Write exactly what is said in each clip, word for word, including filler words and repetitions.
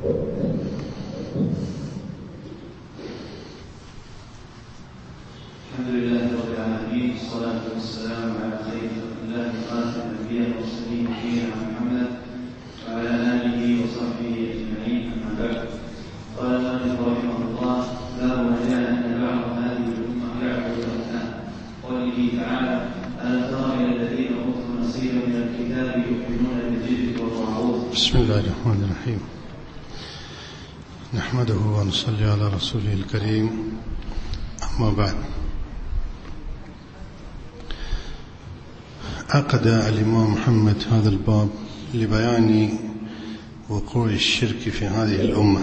الحمد لله رب العالمين، والصلاة والسلام على خير الله خاتم الأنبياء والمرسلين نبينا محمد وعلى آله وصحبه أجمعين، أما بعد. قال المؤلف رحمه الله: باب ما جاء أن بعض هذه الأمة يعبد الأوثان. قوله تعالى: ألم تر إلى الذين أوتوا نصيبا من الكتاب يؤمنون بالجبت والطاغوت. بسم الله الرحمن الرحيم. نحمده ونصلي على رسوله الكريم، أما بعد. عقد الإمام محمد هذا الباب لبيان وقوع الشرك في هذه الأمة،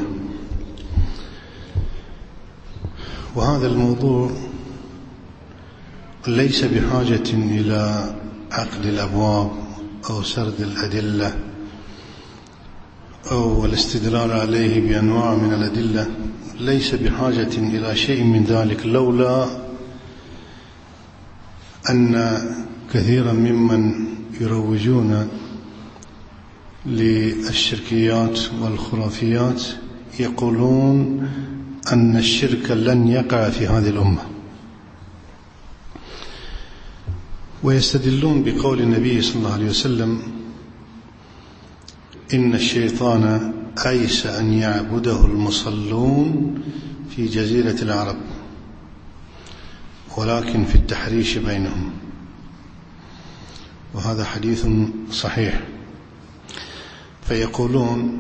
وهذا الموضوع ليس بحاجة إلى عقد الأبواب أو سرد الأدلة أو الاستدلال عليه بأنواع من الأدلة، ليس بحاجة إلى شيء من ذلك، لولا أن كثيرا ممن يروجون للشركيات والخرافيات يقولون أن الشرك لن يقع في هذه الأمة، ويستدلون بقول النبي صلى الله عليه وسلم: إن الشيطان أيس أن يعبده المصلون في جزيرة العرب، ولكن في التحريش بينهم. وهذا حديث صحيح. فيقولون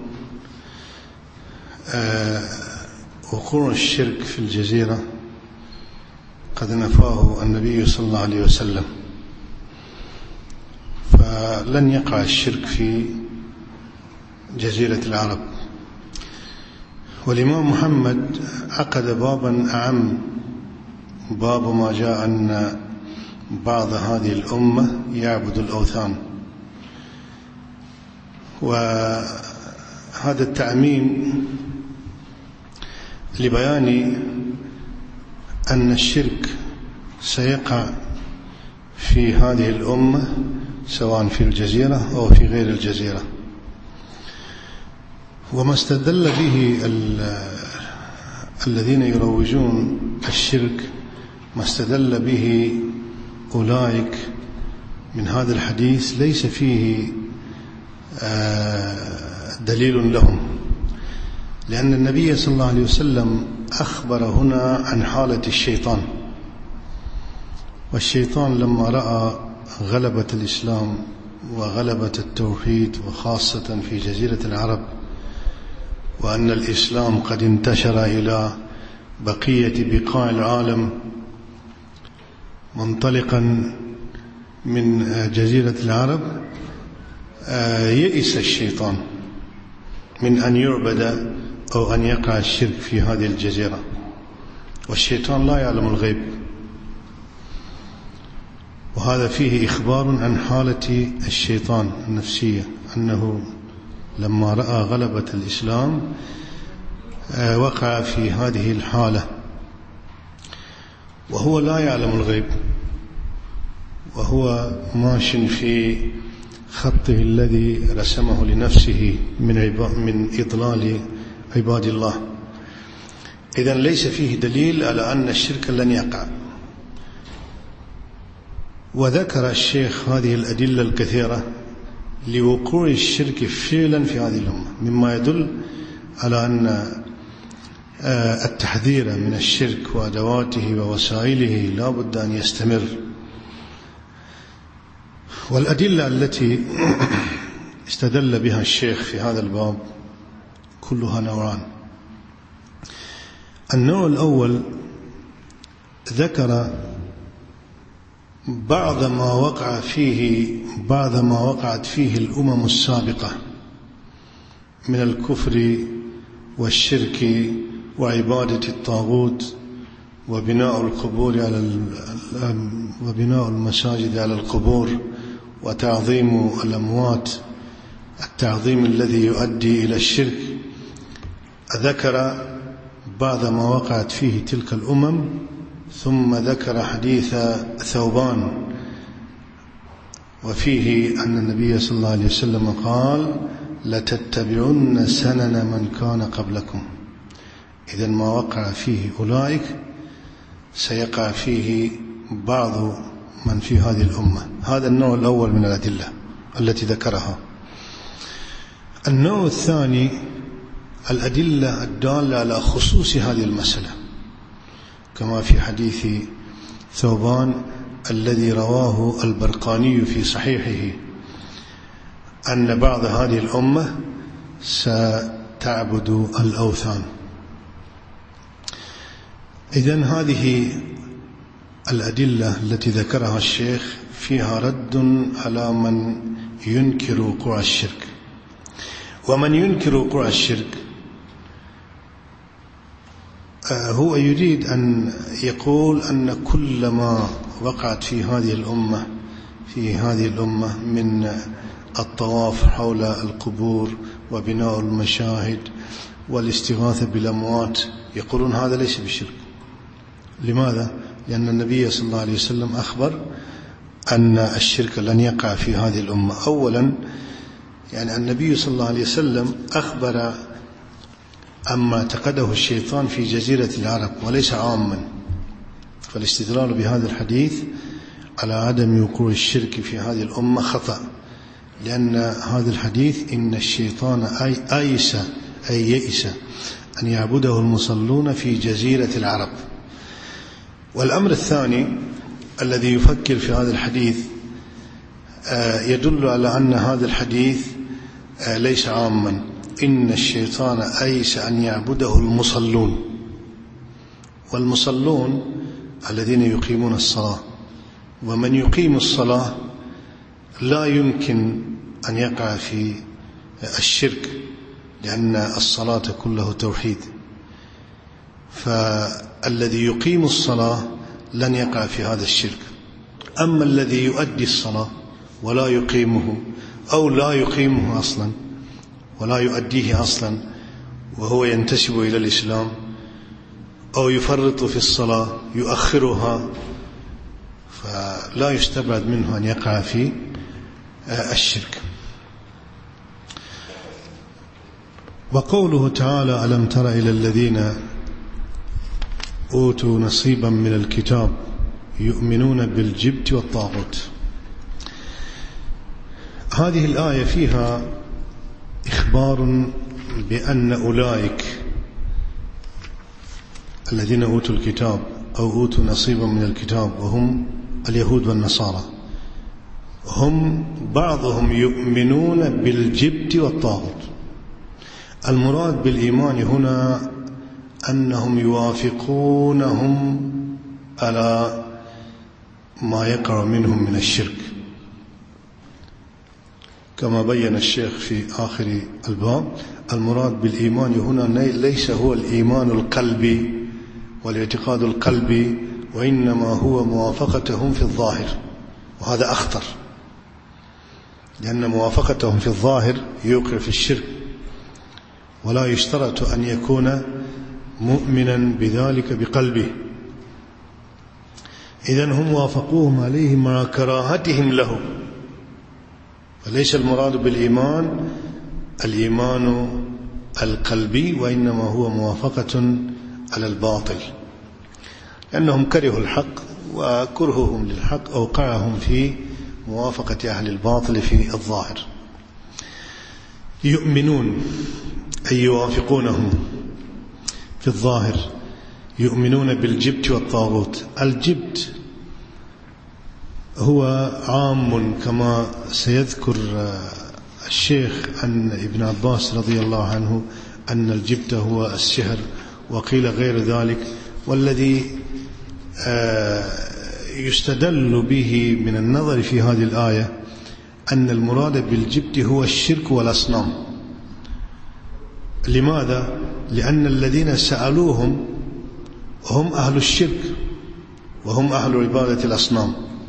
آه وقوع الشرك في الجزيرة قد نفاه النبي صلى الله عليه وسلم، فلن يقع الشرك في جزيرة العرب. والإمام محمد عقد بابا أعم، باب ما جاء أن بعض هذه الأمة يعبد الأوثان. وهذا التعميم لبيان أن الشرك سيقع في هذه الأمة سواء في الجزيرة أو في غير الجزيرة. وما استدل به الذين يروجون الشرك، ما استدل به أولئك من هذا الحديث ليس فيه دليل لهم، لأن النبي صلى الله عليه وسلم أخبر هنا عن حالة الشيطان. والشيطان لما رأى غلبة الإسلام وغلبة التوحيد وخاصة في جزيرة العرب، وأن الإسلام قد انتشر إلى بقية بقاع العالم منطلقا من جزيرة العرب، يئس الشيطان من أن يعبد أو أن يقع الشرك في هذه الجزيرة. والشيطان لا يعلم الغيب، وهذا فيه إخبار عن حالة الشيطان النفسية، أنه لما رأى غلبة الإسلام وقع في هذه الحالة، وهو لا يعلم الغيب، وهو ماش في خطه الذي رسمه لنفسه من من إضلال عباد الله. إذن ليس فيه دليل على أن الشرك لن يقع. وذكر الشيخ هذه الأدلة الكثيرة لوقوع الشرك فعلا في هذه الأمة، مما يدل على أن التحذير من الشرك وأدواته ووسائله لا بد أن يستمر. والأدلة التي استدل بها الشيخ في هذا الباب كلها نوعان. النوع الأول ذكر بعض ما وقع فيه بعض ما وقعت فيه الأمم السابقة من الكفر والشرك وعبادة الطاغوت وبناء القبور على وبناء المساجد على القبور وتعظيم الأموات، التعظيم الذي يؤدي إلى الشرك. ذكر بعض ما وقعت فيه تلك الأمم، ثم ذكر حديث ثوبان، وفيه أن النبي صلى الله عليه وسلم قال: لتتبعن سنن من كان قبلكم. إذن ما وقع فيه أولئك سيقع فيه بعض من في هذه الأمة. هذا النوع الأول من الأدلة التي ذكرها. النوع الثاني الأدلة الدالة على خصوص هذه المسألة، كما في حديث ثوبان الذي رواه البرقاني في صحيحه أن بعض هذه الأمة ستعبد الأوثان. إذن هذه الأدلة التي ذكرها الشيخ فيها رد على من ينكر وقوع الشرك. ومن ينكر وقوع الشرك هو يريد أن يقول أن كل ما وقعت في هذه الأمة في هذه الأمة من الطواف حول القبور وبناء المشاهد والاستغاثة بالأموات، يقولون هذا ليس بشرك. لماذا؟ لأن النبي صلى الله عليه وسلم أخبر أن الشرك لن يقع في هذه الأمة. أولا يعني النبي صلى الله عليه وسلم أخبر أما اعتقده الشيطان في جزيرة العرب وليس عاما، فالاستدلال بهذا الحديث على عدم وقوع الشرك في هذه الأمة خطأ، لأن هذا الحديث إن الشيطان أي أيس أي يئس أن يعبده المصلون في جزيرة العرب. والأمر الثاني الذي يفكر في هذا الحديث يدل على أن هذا الحديث ليس عاما. إن الشيطان أيس أن يعبده المصلون، والمصلون الذين يقيمون الصلاة، ومن يقيم الصلاة لا يمكن أن يقع في الشرك لأن الصلاة كله توحيد، فالذي يقيم الصلاة لن يقع في هذا الشرك. أما الذي يؤدي الصلاة ولا يقيمه أو لا يقيمه أصلا ولا يؤديه أصلا وهو ينتسب إلى الإسلام، أو يفرط في الصلاة يؤخرها، فلا يستبعد منه أن يقع في الشرك. وقوله تعالى ألم تر إلى الذين أوتوا نصيبا من الكتاب يؤمنون بالجبت والطاغوت. هذه الآية فيها إخبار بأن أولئك الذين أوتوا الكتاب أو أوتوا نصيبا من الكتاب وهم اليهود والنصارى هم بعضهم يؤمنون بالجبت والطاغوت. المراد بالإيمان هنا أنهم يوافقونهم على ما يقع منهم من الشرك، كما بين الشيخ في آخر الباب. المراد بالإيمان هنا ليس هو الإيمان القلبي والاعتقاد القلبي، وإنما هو موافقتهم في الظاهر، وهذا أخطر، لأن موافقتهم في الظاهر يوقع في الشرك، ولا يشترط أن يكون مؤمنا بذلك بقلبه. إذن هم وافقوهم عليه مع كراهتهم له، فليس المراد بالإيمان الإيمان القلبي، وإنما هو موافقة على الباطل، لأنهم كرهوا الحق وكرههم للحق أوقعهم في موافقة أهل الباطل في الظاهر. يؤمنون أي يوافقونهم في الظاهر، يؤمنون بالجبت والطاغوت. الجبت هو عام كما سيذكر الشيخ عن ابن عباس رضي الله عنه أن الجبت هو السحر، وقيل غير ذلك. والذي يستدل به من النظر في هذه الآية أن المراد بالجبت هو الشرك والأصنام. لماذا؟ لأن الذين سألوهم هم أهل الشرك وهم أهل عبادة الأصنام.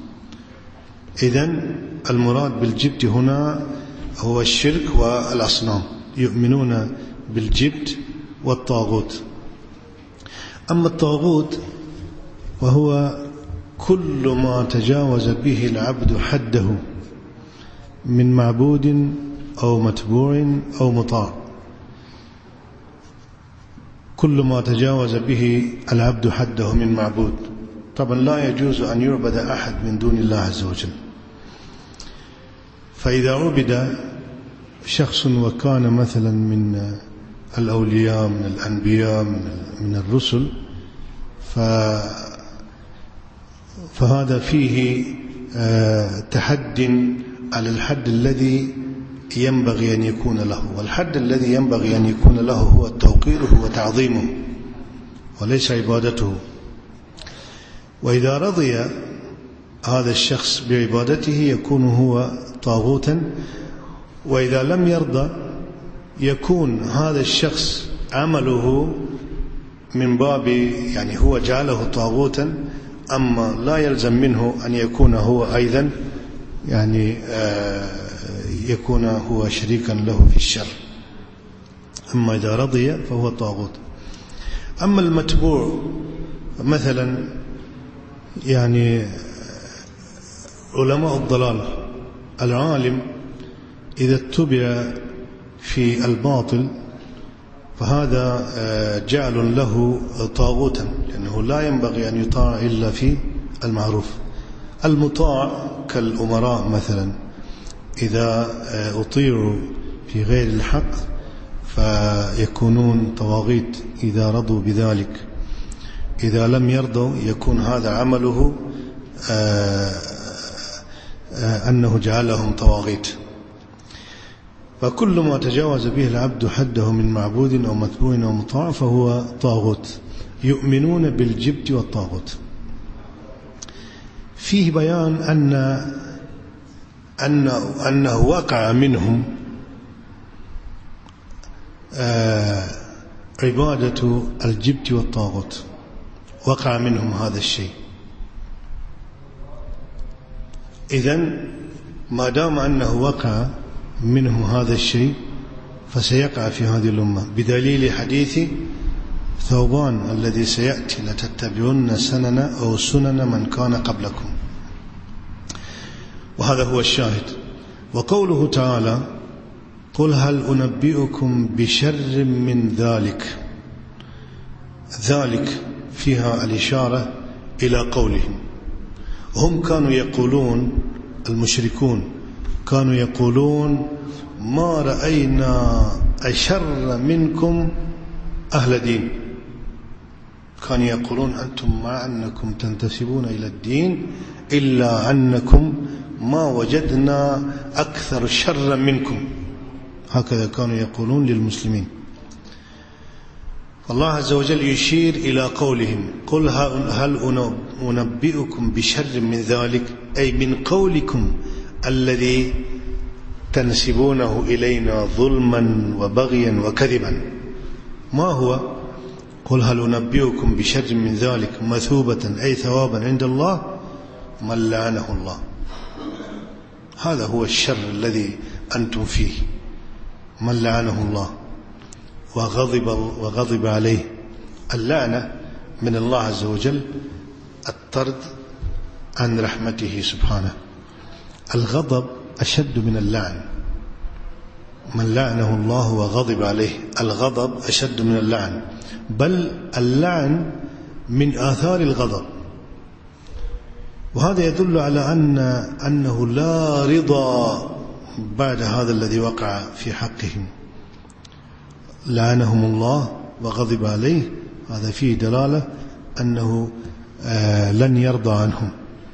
إذن المراد بالجبت هنا هو الشرك والأصنام، يؤمنون بالجبت والطاغوت. أما الطاغوت وهو كل ما تجاوز به العبد حده من معبود أو متبوع أو مطاع، كل ما تجاوز به العبد حده من معبود. طبعا لا يجوز أن يعبد أحد من دون الله عز وجل. فإذا عبد شخص وكان مثلا من الأولياء من الأنبياء من الرسل فهذا فيه تحد على الحد الذي ينبغي أن يكون له، والحد الذي ينبغي أن يكون له هو توقيره وتعظيمه وليس عبادته. وإذا رضي هذا الشخص بعبادته يكون هو طاغوتا، وإذا لم يرضى يكون هذا الشخص عمله من باب يعني هو جعله طاغوتا، أما لا يلزم منه أن يكون هو أيضا يعني يكون هو شريكا له في الشر. أما إذا رضي فهو طاغوت. أما المتبوع مثلا يعني علماء الضلال، العالم إذا اتبع في الباطل فهذا جعل له طاغوتا، لأنه لا ينبغي أن يطاع إلا في المعروف. المطاع كالأمراء مثلا إذا أطيعوا في غير الحق فيكونون طواغيت إذا رضوا بذلك، إذا لم يرضوا يكون هذا عمله أنه جعلهم طواغيت. فكل ما تجاوز به العبد حده من معبود أو متبوع أو مطاع فهو طاغوت. يؤمنون بالجبت والطاغوت. فيه بيان أن أنه, أنه وقع منهم عبادة الجبت والطاغوت، وقع منهم هذا الشيء. إذن ما دام أنه وقع منهم هذا الشيء فسيقع في هذه الأمة، بدليل حديث ثوبان الذي سيأتي: لتتبعن سنن أو سنن من كان قبلكم. وهذا هو الشاهد. وقوله تعالى: قل هل أنبئكم بشر من ذلك، ذلك فيها الإشارة إلى قولهم. هم كانوا يقولون، المشركون كانوا يقولون: ما رأينا أشر منكم أهل دين. كانوا يقولون: أنتم مع أنكم تنتسبون إلى الدين إلا أنكم ما وجدنا أكثر شرا منكم. هكذا كانوا يقولون للمسلمين. فالله عز وجل يشير إلى قولهم: قل هل أنبئكم بشر من ذلك، أي من قولكم الذي تنسبونه إلينا ظلما وبغيا وكذبا. ما هو؟ قل هل أنبئكم بشر من ذلك مثوبة أي ثوابا عند الله من لعنه الله. هذا هو الشر الذي أنتم فيه، من لعنه الله وغضب, وغضب عليه. اللعنة من الله عز وجل الطرد عن رحمته سبحانه. الغضب أشد من اللعن. من لعنه الله وغضب عليه، الغضب أشد من اللعن، بل اللعن من آثار الغضب. وهذا يدل على أن أنه لا رضا بعد هذا الذي وقع في حقهم. لعنهم الله وغضب عليه، هذا فيه دلالة أنه لن يرضى عنهم.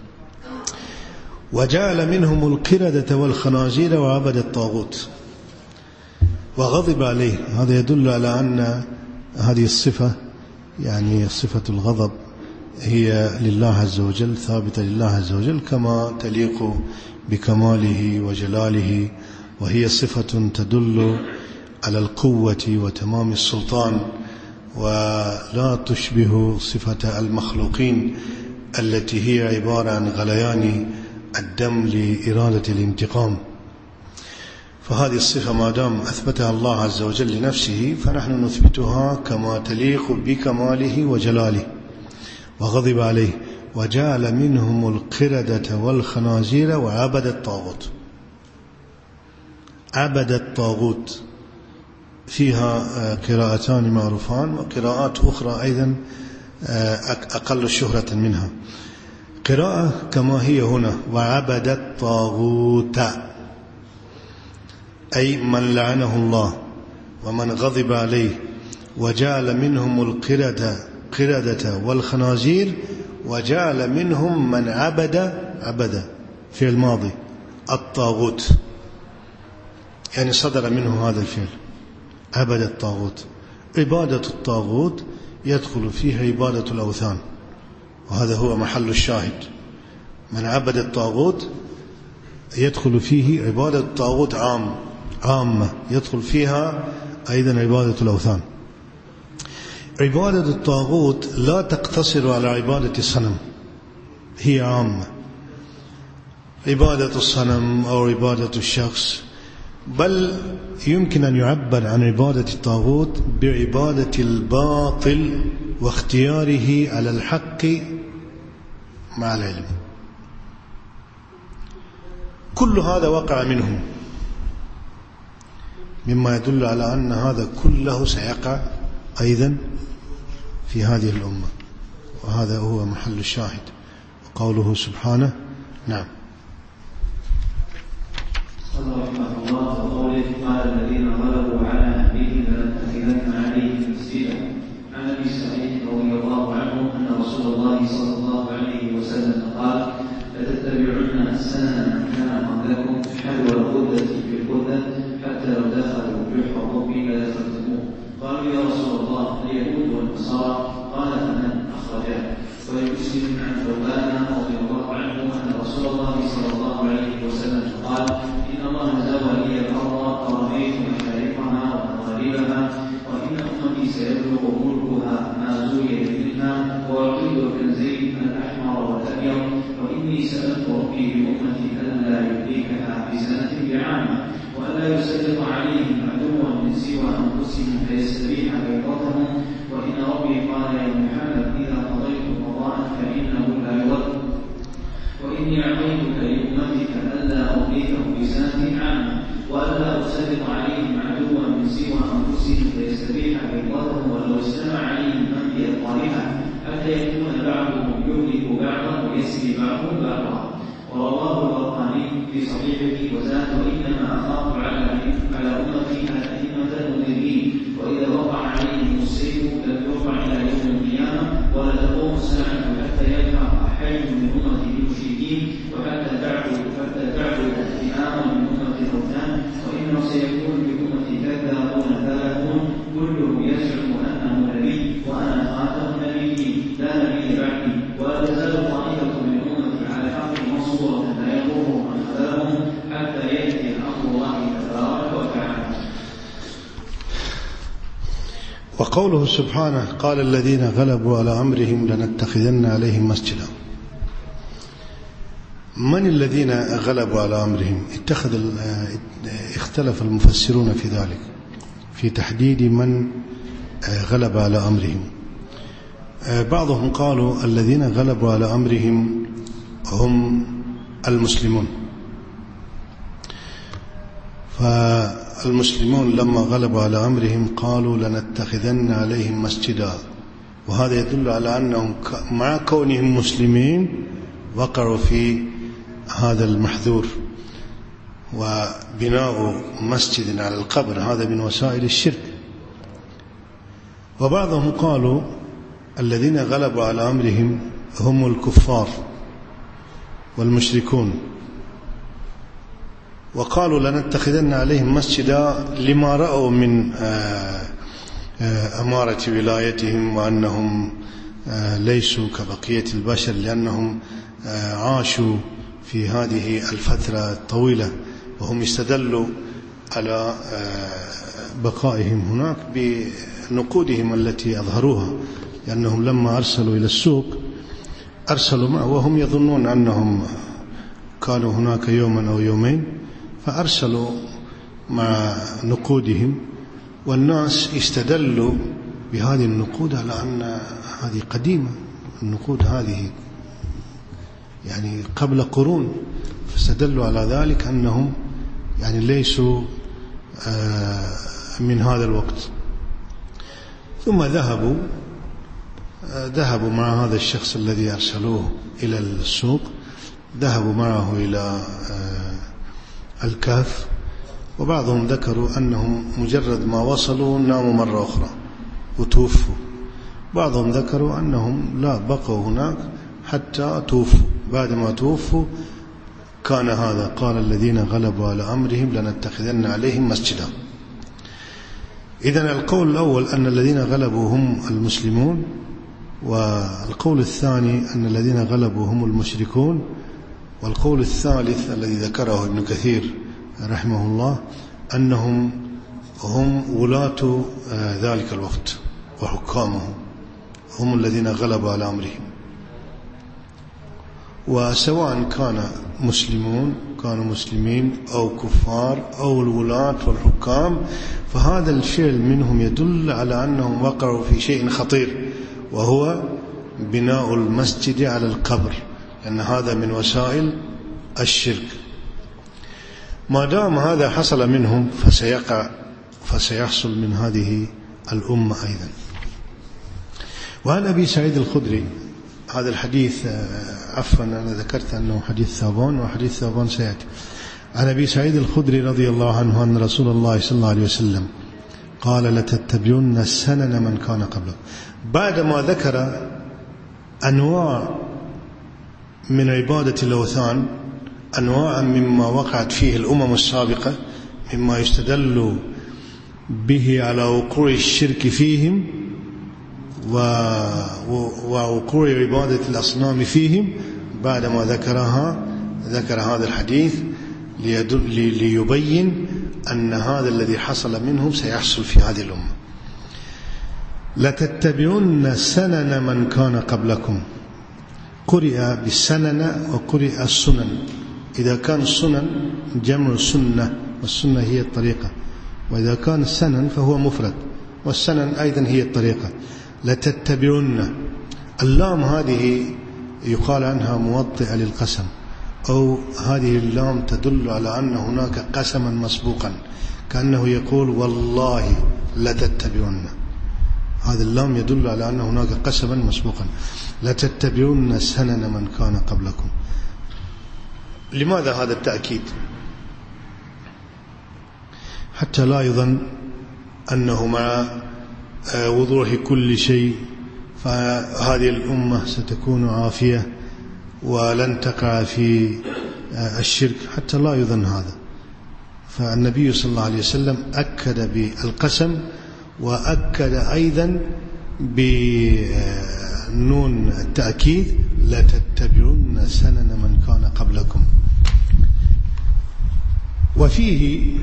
وجعل منهم القردة والخنازير وعبد الطاغوت وغضب عليه. هذا يدل على أن هذه الصفة، يعني صفة الغضب، هي لله عز وجل، ثابتة لله عز وجل كما تليق بكماله وجلاله، وهي صفة تدل على القوة وتمام السلطان، ولا تشبه صفة المخلوقين التي هي عبارة عن غليان الدم لإرادة الانتقام. فهذه الصفة ما دام أثبتها الله عز وجل لنفسه فنحن نثبتها كما تليق بكماله وجلاله. وغضب عليه وجعل منهم القردة والخنازير وعبد الطاغوت. عبد الطاغوت فيها قراءتان معروفان وقراءات أخرى أيضا أقل شهرة منها. قراءة كما هي هنا وعبد الطاغوت أي من لعنه الله ومن غضب عليه وجعل منهم القردة قردة والخنازير وجعل منهم من عبد عبد في الماضي الطاغوت، يعني صدر منه هذا الفعل عبد الطاغوت. عبادة الطاغوت يدخل فيها عبادة الأوثان، وهذا هو محل الشاهد. من عبد الطاغوت يدخل فيه عبادة الطاغوت عام عامة، يدخل فيها أيضا عبادة الأوثان. عبادة الطاغوت لا تقتصر على عبادة الصنم، هي عامة، عبادة الصنم أو عبادة الشخص، بل يمكن أن يعبر عن عبادة الطاغوت بعبادة الباطل واختياره على الحق مع العلم. كل هذا وقع منهم، مما يدل على أن هذا كله سيقع أيضا في هذه الأمة، وهذا هو محل الشاهد. وقوله سبحانه نعم. قال رحمه الله وقوله قال الذين غلبوا على أمرهم لنتخذن عليهم مسجدا. عن أبي سعيد رضي الله عنه أن رسول الله صلى الله عليه وسلم قال لتتبعن سنن من كان قبلكم حلو الغدة في الغدة حتى لو دخلوا جحر الرب لدخلتموه. قالوا يا رسول الله اليهود والنصارى؟ قال فمن أخرجاه؟ ولمسلم عن ثوبان رضي الله عنه أن رسول الله صلى الله عليه وسلم قال إن الله زوى لي الأرض فرأيت مشارقها ومغاربها وإن أمتي سيبلغ ملكها ما زوي منها وأعطيت الكنزين الأحمر والأبيض وإني سألت ربي بأمتي ألا يهلكها بسنة بعامة وألا يسلط عليهم عدوا من سوى أنفسهم فيستبيح بيضتهم وإن ربي قال يا محمد إذا قضيت قضاء فإنه لا يرد وإني أعطيتك لأمتك ألا أهلكهم بسنة عامة وألا أسلط عليهم عدوا من سوى أنفسهم فيستبيح بيضتهم ولو اجتمع عليهم من بأطارها حتى يكون بعضهم يهلك بعضا ويسري بعضهم بعضا. ورواه البرقاني في صحيحه وزاد وإنما أخاف على على أمتي الأئمة المضلين وإذا وقع عليهم السيف لم يرفع إلى يوم القيامة ولا تقوم الساعة حتى يلحق حي من أمتي بالمشركين وحتى تعبد حتى تعبد الفئام من أمة الأوثان وإنه سيكون بأمتي كذابون ثلاثون كلهم يزعم أنه نبي وأنا خاتم النبيين لا نبي بعدي ولا تزال طائفة من أمتي على الحق منصورة لا يضرهم من خذلهم حتى يأتي أمر الله تبارك وتعالى. وقوله سبحانه قال الذين غلبوا على أمرهم لنتخذن عليهم مسجدا. من الذين غلبوا على أمرهم؟ اتخذ اختلف المفسرون في ذلك في تحديد من غلب على أمرهم. بعضهم قالوا الذين غلبوا على أمرهم هم المسلمون، فالمسلمون لما غلبوا على أمرهم قالوا لنتخذن عليهم مسجدا، وهذا يدل على أنهم مع كونهم مسلمين وقعوا في هذا المحذور، وبناء مسجد على القبر هذا من وسائل الشرك. وبعضهم قالوا الذين غلبوا على أمرهم هم الكفار والمشركون، وقالوا لنتخذن عليهم مسجدا لما رأوا من أمارة ولايتهم وأنهم ليسوا كبقية البشر لأنهم عاشوا في هذه الفترة الطويلة، وهم استدلوا على بقائهم هناك بنقودهم التي أظهروها، لأنهم لما أرسلوا إلى السوق أرسلوا معه وهم يظنون أنهم كانوا هناك يوما أو يومين، فأرسلوا مع نقودهم، والناس استدلوا بهذه النقود على أن هذه قديمة، النقود هذه يعني قبل قرون، فاستدلوا على ذلك أنهم يعني ليسوا من هذا الوقت. ثم ذهبوا ذهبوا مع هذا الشخص الذي أرسلوه إلى السوق، ذهبوا معه إلى الكهف، وبعضهم ذكروا أنهم مجرد ما وصلوا ناموا مرة أخرى وتوفوا. بعضهم ذكروا أنهم لا بقوا هناك حتى توفوا، بعد ما توفوا كان هذا، قال الذين غلبوا على أمرهم لنتخذن عليهم مسجدا. إذن القول الأول أن الذين غلبوا هم المسلمون، والقول الثاني أن الذين غلبوا هم المشركون، والقول الثالث الذي ذكره ابن كثير رحمه الله أنهم هم ولاة ذلك الوقت وحكامه، هم الذين غلبوا على أمرهم. وسواء كان مسلمون كانوا مسلمين أو كفار أو الولاة والحكام، فهذا الفعل منهم يدل على أنهم وقعوا في شيء خطير، وهو بناء المسجد على القبر، لأن هذا من وسائل الشرك. ما دام هذا حصل منهم فسيقع فسيحصل من هذه الأمة أيضا. وعن أبي سعيد الخدري، هذا الحديث عفوا أنا ذكرت أنه حديث ثوبان، وحديث ثوبان سيأتي. عن أبي سعيد الخدري رضي الله عنه أن رسول الله صلى الله عليه وسلم قال لتتبعن سنن من كان قبله. بعدما ذكر أنواع من عبادة الأوثان، أنواع مما وقعت فيه الأمم السابقة، مما يستدل به على وقوع الشرك فيهم ووقوع عبادة الأصنام فيهم، بعدما ذكرها ذكر هذا الحديث ليبين أن هذا الذي حصل منهم سيحصل في هذه الأمة. لتتبعن سنن من كان قبلكم، قرئ بالسنن وقرئ السنن. إذا كان السنن جمع سنة، والسنة هي الطريقة، وإذا كان السنن فهو مفرد، والسنن أيضا هي الطريقة. لتتبعن، اللام هذه يقال عنها موطئة للقسم، أو هذه اللام تدل على أن هناك قسما مسبوقا، كأنه يقول والله لتتبعن. هذا اللام يدل على أن هناك قسما مسبوقا. لتتبعن سنن من كان قبلكم. لماذا هذا التأكيد؟ حتى لا يظن أنه مع وضوح كل شيء فهذه الأمة ستكون عافية ولن تقع في الشرك، حتى لا يظن هذا. فالنبي صلى الله عليه وسلم أكد بالقسم، وأكد أيضا بنون التأكيد لتتبعن سنن من كان قبلكم. وفيه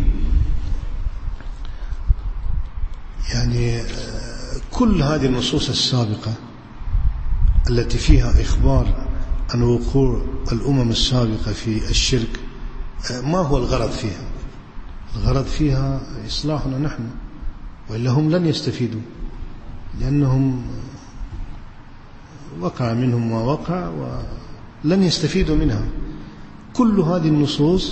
يعني كل هذه النصوص السابقة التي فيها إخبار عن وقوع الأمم السابقة في الشرك، ما هو الغرض فيها؟ الغرض فيها إصلاحنا نحن، وإلا هم لن يستفيدوا، لأنهم وقع منهم ما وقع ولن يستفيدوا منها. كل هذه النصوص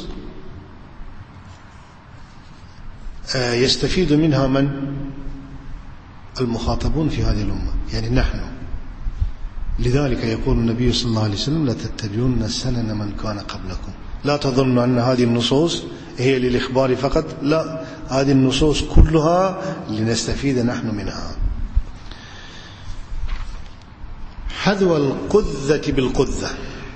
يستفيد منها من؟ المخاطبون في هذه الأمة، يعني نحن. لذلك يقول النبي صلى الله عليه وسلم لتتبعون سنن من كان قبلكم. لا تظن أن هذه النصوص هي للإخبار فقط، لا، هذه النصوص كلها لنستفيد نحن منها. حذو القذة بالقذة،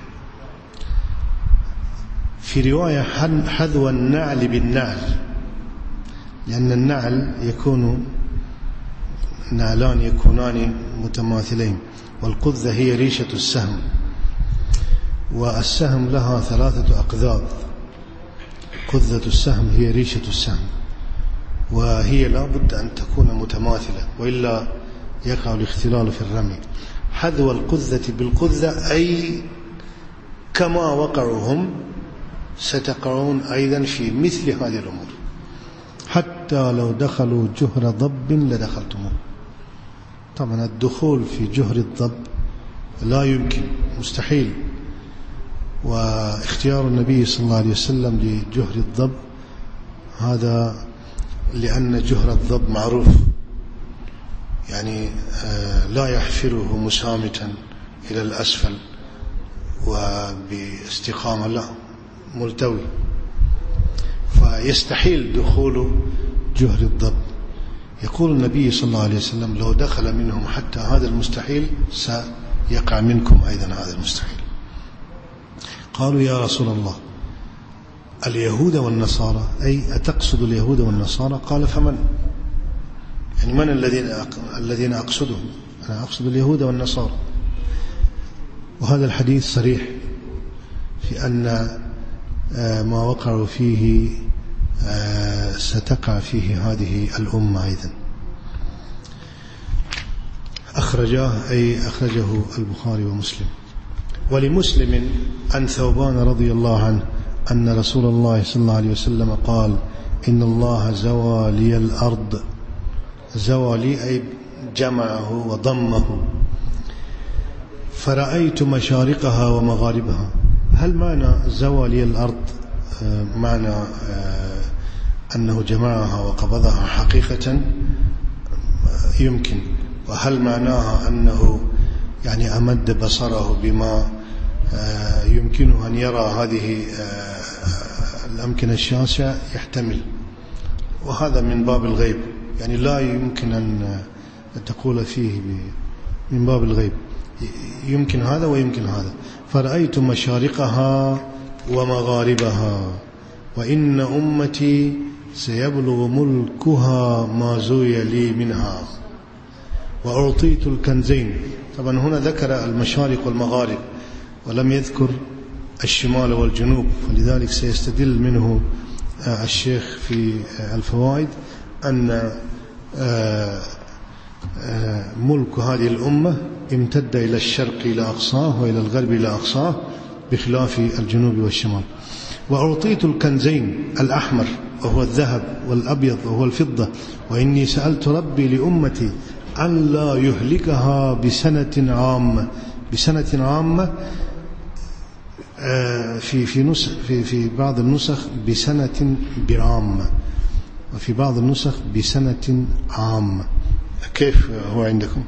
في رواية حذو النعل بالنعل، لأن النعل يكون نعلان يكونان متماثلين، والقذة هي ريشة السهم، والسهم لها ثلاثة أقذاب. قذة السهم هي ريشة السهم، وهي لا بد أن تكون متماثلة، وإلا يقع الاختلال في الرمي. حذو القذة بالقذة أي كما وقعوا هم ستقعون أيضا في مثل هذه الأمور، حتى لو دخلوا جهر ضب لدخلتموه. طبعا الدخول في جهر الضب لا يمكن، مستحيل. واختيار النبي صلى الله عليه وسلم لجهر الضب هذا لأن جهر الضب معروف، يعني لا يحفره مسامتا إلى الأسفل وباستقامة، لا، ملتوي، فيستحيل دخول جهر الضب. يقول النبي صلى الله عليه وسلم: لو دخل منهم حتى هذا المستحيل سيقع منكم أيضا هذا المستحيل. قالوا: يا رسول الله، اليهود والنصارى، أي أتقصد اليهود والنصارى؟ قال: فمن؟ يعني من الذين الذين أقصدهم؟ أنا أقصد اليهود والنصارى. وهذا الحديث صريح في أن ما وقعوا فيه ستقع فيه هذه الأمة أيضا. أخرجاه أي أخرجه البخاري ومسلم. ولمسلم عن ثوبان رضي الله عنه أن رسول الله صلى الله عليه وسلم قال: إن الله زوى لي الأرض. زوى لي أي جمعه وضمه. فرأيت مشارقها ومغاربها. هل معنى زوى لي الأرض معنى أنه جمعها وقبضها حقيقة؟ يمكن. وهل معناها أنه يعني أمد بصره بما يمكنه أن يرى هذه الأمكنة الشاسعة؟ يحتمل، وهذا من باب الغيب، يعني لا يمكن أن تقول فيه من باب الغيب، يمكن هذا ويمكن هذا. فرأيت مشارقها ومغاربها وإن أمتي سيبلغ ملكها ما زوي لي منها وأعطيت الكنزين. طبعا هنا ذكر المشارق والمغارب ولم يذكر الشمال والجنوب، فلذلك سيستدل منه الشيخ في الفوائد أن ملك هذه الأمة امتد إلى الشرق إلى أقصاه وإلى الغرب إلى أقصاه بخلاف الجنوب والشمال. وأعطيت الكنزين، الأحمر وهو الذهب والأبيض وهو الفضة، وإني سألت ربي لأمتي أن لا يهلكها بسنة عامة. بسنة عامة في في نسخ في في بعض النسخ بسنة بعامة، وفي بعض النسخ بسنة عامة. كيف هو عندكم؟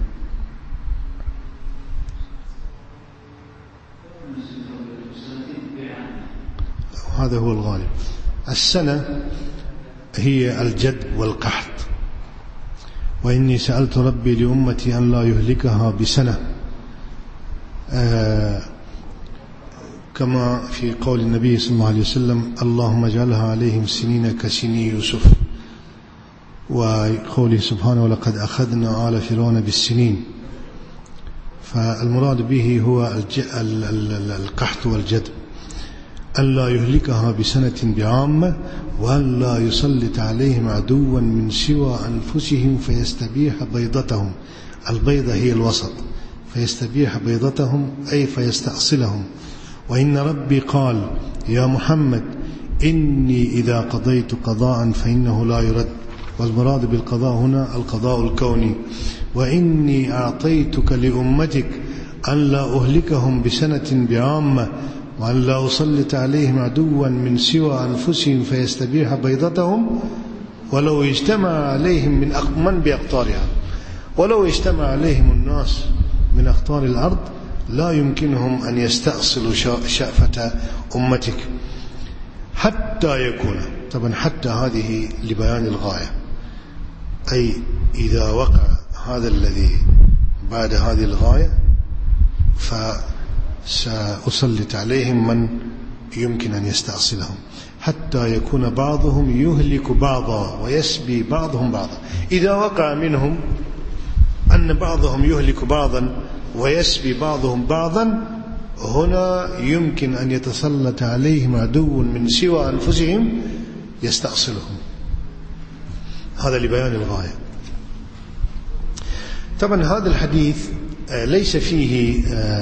هذا هو الغالب. السنة هي الجد والقحط. وإني سألت ربي لأمتي أن لا يهلكها بسنة، آه كما في قول النبي صلى الله عليه وسلم: اللهم اجعلها عليهم سنين كسني يوسف. وقوله سبحانه: ولقد أخذنا آل فرعون بالسنين. فالمراد به هو القحط والجد. أن لا يهلكها بسنة بعامة، وأن لا يسلط عليهم عدوا من سوى أنفسهم فيستبيح بيضتهم. البيضة هي الوسط، فيستبيح بيضتهم أي فيستأصلهم. وإن ربي قال: يا محمد إني إذا قضيت قضاء فإنه لا يرد. والمراد بالقضاء هنا القضاء الكوني. وإني أعطيتك لأمتك أن لا أهلكهم بسنة بعامة، وأن لا أسلط عليهم عدوا من سوى أنفسهم فيستبيح بيضتهم ولو اجتمع عليهم من من بأقطارها. ولو اجتمع عليهم الناس من أقطار الأرض لا يمكنهم أن يستأصلوا شأفة أمتك حتى يكون. طبعا حتى هذه لبيان الغاية، أي إذا وقع هذا الذي بعد هذه الغاية فسأسلط عليهم من يمكن أن يستأصلهم، حتى يكون بعضهم يهلك بعضا ويسبي بعضهم بعضا. إذا وقع منهم أن بعضهم يهلك بعضا ويسبي بعضهم بعضا، هنا يمكن أن يتسلط عليهم عدو من سوى أنفسهم يستأصلهم. هذا لبيان الغاية. طبعا هذا الحديث ليس فيه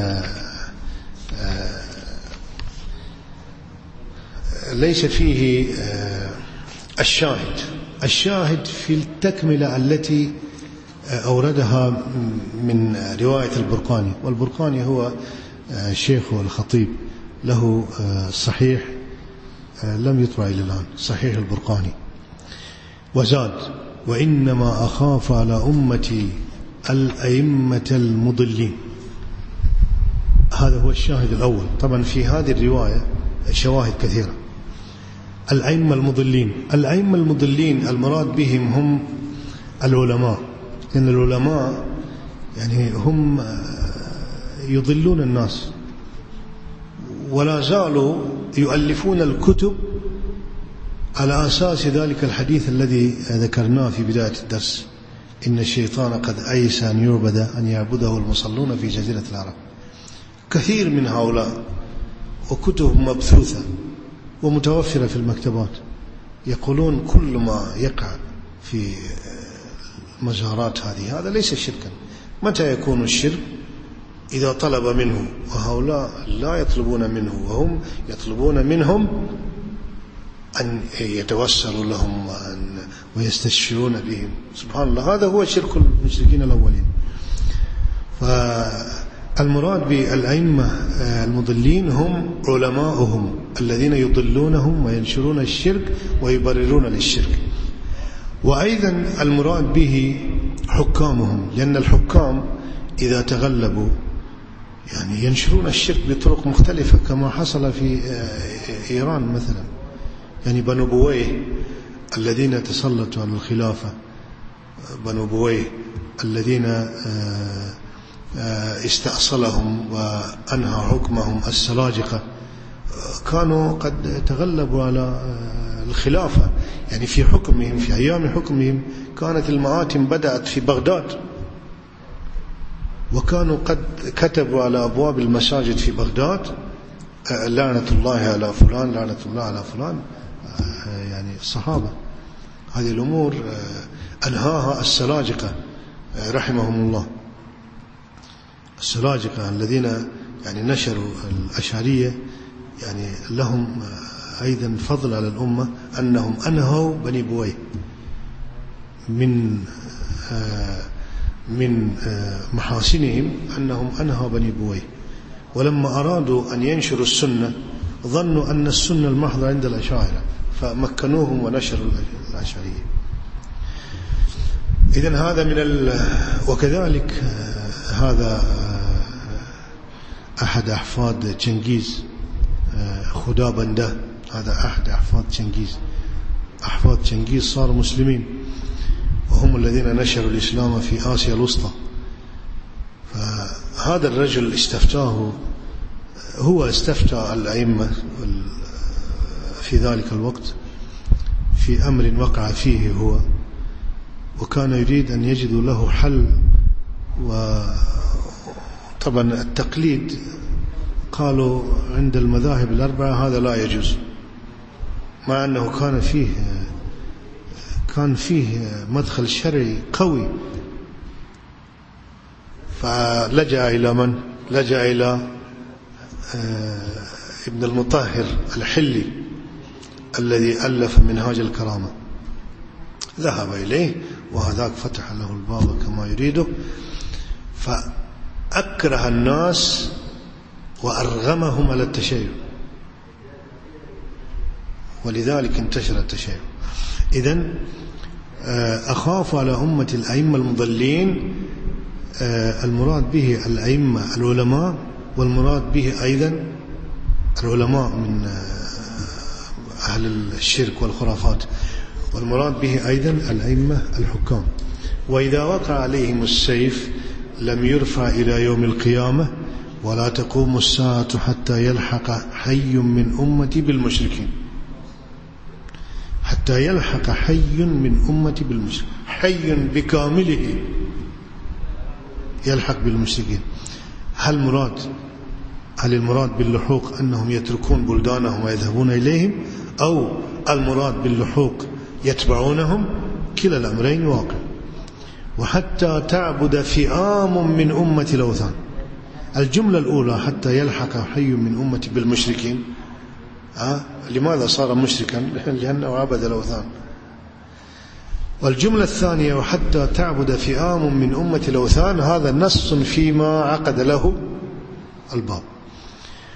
ليس فيه الشاهد. الشاهد في التكملة التي أوردها من رواية البرقاني. والبرقاني هو شيخ الخطيب، له صحيح لم يطبع إلى الآن، صحيح البرقاني. وزاد: وإنما أخاف على أمتي الأئمة المضلين. هذا هو الشاهد الأول. طبعا في هذه الرواية شواهد كثيرة. الأئمة المضلين، الأئمة المضلين المراد بهم هم العلماء، لأن العلماء يعني هم يضلون الناس ولا زالوا يؤلفون الكتب على أساس ذلك الحديث الذي ذكرناه في بداية الدرس: إن الشيطان قد أيس أن يعبد أن يعبده المصلون في جزيرة العرب. كثير من هؤلاء وكتب مبثوثة ومتوفرة في المكتبات يقولون كل ما يقع في المجارات هذه هذا ليس شركا. متى يكون الشرك؟ إذا طلب منه، وهؤلاء لا يطلبون منه، وهم يطلبون منهم أن يتوسلوا لهم وأن ويستشفعون بهم. سبحان الله، هذا هو شرك المشركين الأولين. فالمراد بالأئمة المضلين هم علماؤهم الذين يضلونهم وينشرون الشرك ويبررون للشرك. وأيضا المراد به حكامهم، لأن الحكام إذا تغلبوا يعني ينشرون الشرك بطرق مختلفة، كما حصل في إيران مثلا. يعني بنو بويه الذين تسلطوا على الخلافة، بنو بويه الذين استأصلهم وأنهى حكمهم السلاجقة، كانوا قد تغلبوا على الخلافة. يعني في حكمهم، في أيام حكمهم، كانت المآتم بدأت في بغداد، وكانوا قد كتبوا على أبواب المساجد في بغداد: لعنة الله على فلان، لعنة الله على فلان. يعني الصحابة. هذه الأمور أنهاها السلاجقة رحمهم الله. السلاجقة الذين يعني نشروا الأشعرية، يعني لهم أيضا فضل على الأمة أنهم أنهوا بني بويه من من محاسنهم أنهم أنهوا بني بويه. ولما أرادوا أن ينشروا السنة ظنوا أن السنة المحضة عند الأشاعرة، فمكنوهم ونشروا الأشعرية. إذن هذا من ال... وكذلك هذا أحد أحفاد جنكيز خدابنده، هذا أحد أحفاد جنكيز. أحفاد جنكيز صاروا مسلمين، وهم الذين نشروا الإسلام في آسيا الوسطى. فهذا الرجل استفتاه، هو استفتى الأئمة في ذلك الوقت في أمر وقع فيه هو، وكان يريد أن يجدوا له حل. وطبعا التقليد قالوا عند المذاهب الأربعة هذا لا يجوز، مع أنه كان فيه كان فيه مدخل شرعي قوي. فلجأ إلى من؟ لجأ إلى ابن المطهر الحلي الذي ألف منهاج الكرامة. ذهب إليه وهذاك فتح له الباب كما يريده، فأكره الناس وأرغمهم على التشيع، ولذلك انتشر التشيع. إذن أخاف على أمة الأئمة المضلين، المراد به الأئمة العلماء، والمراد به أيضا العلماء من أهل الشرك والخرافات، والمراد به أيضا الأئمة الحكام. وإذا وقع عليهم السيف لم يرفع إلى يوم القيامة ولا تقوم الساعة حتى يلحق حي من أمتي بالمشركين. حتى يلحق حي من أمتي بالمشركين، حي بكامله يلحق بالمشركين. هل مراد هل المراد باللحوق أنهم يتركون بلدانهم ويذهبون إليهم، أو المراد باللحوق يتبعونهم؟ كلا الأمرين واقع. وحتى تعبد فئام من أمة الأوثان. الجملة الأولى حتى يلحق حي من أمتي بالمشركين، أه؟ لماذا صار مشركا؟ لأنه عبد الأوثان. والجملة الثانية وحتى تعبد فئام من أمة الأوثان، هذا نص فيما عقد له الباب: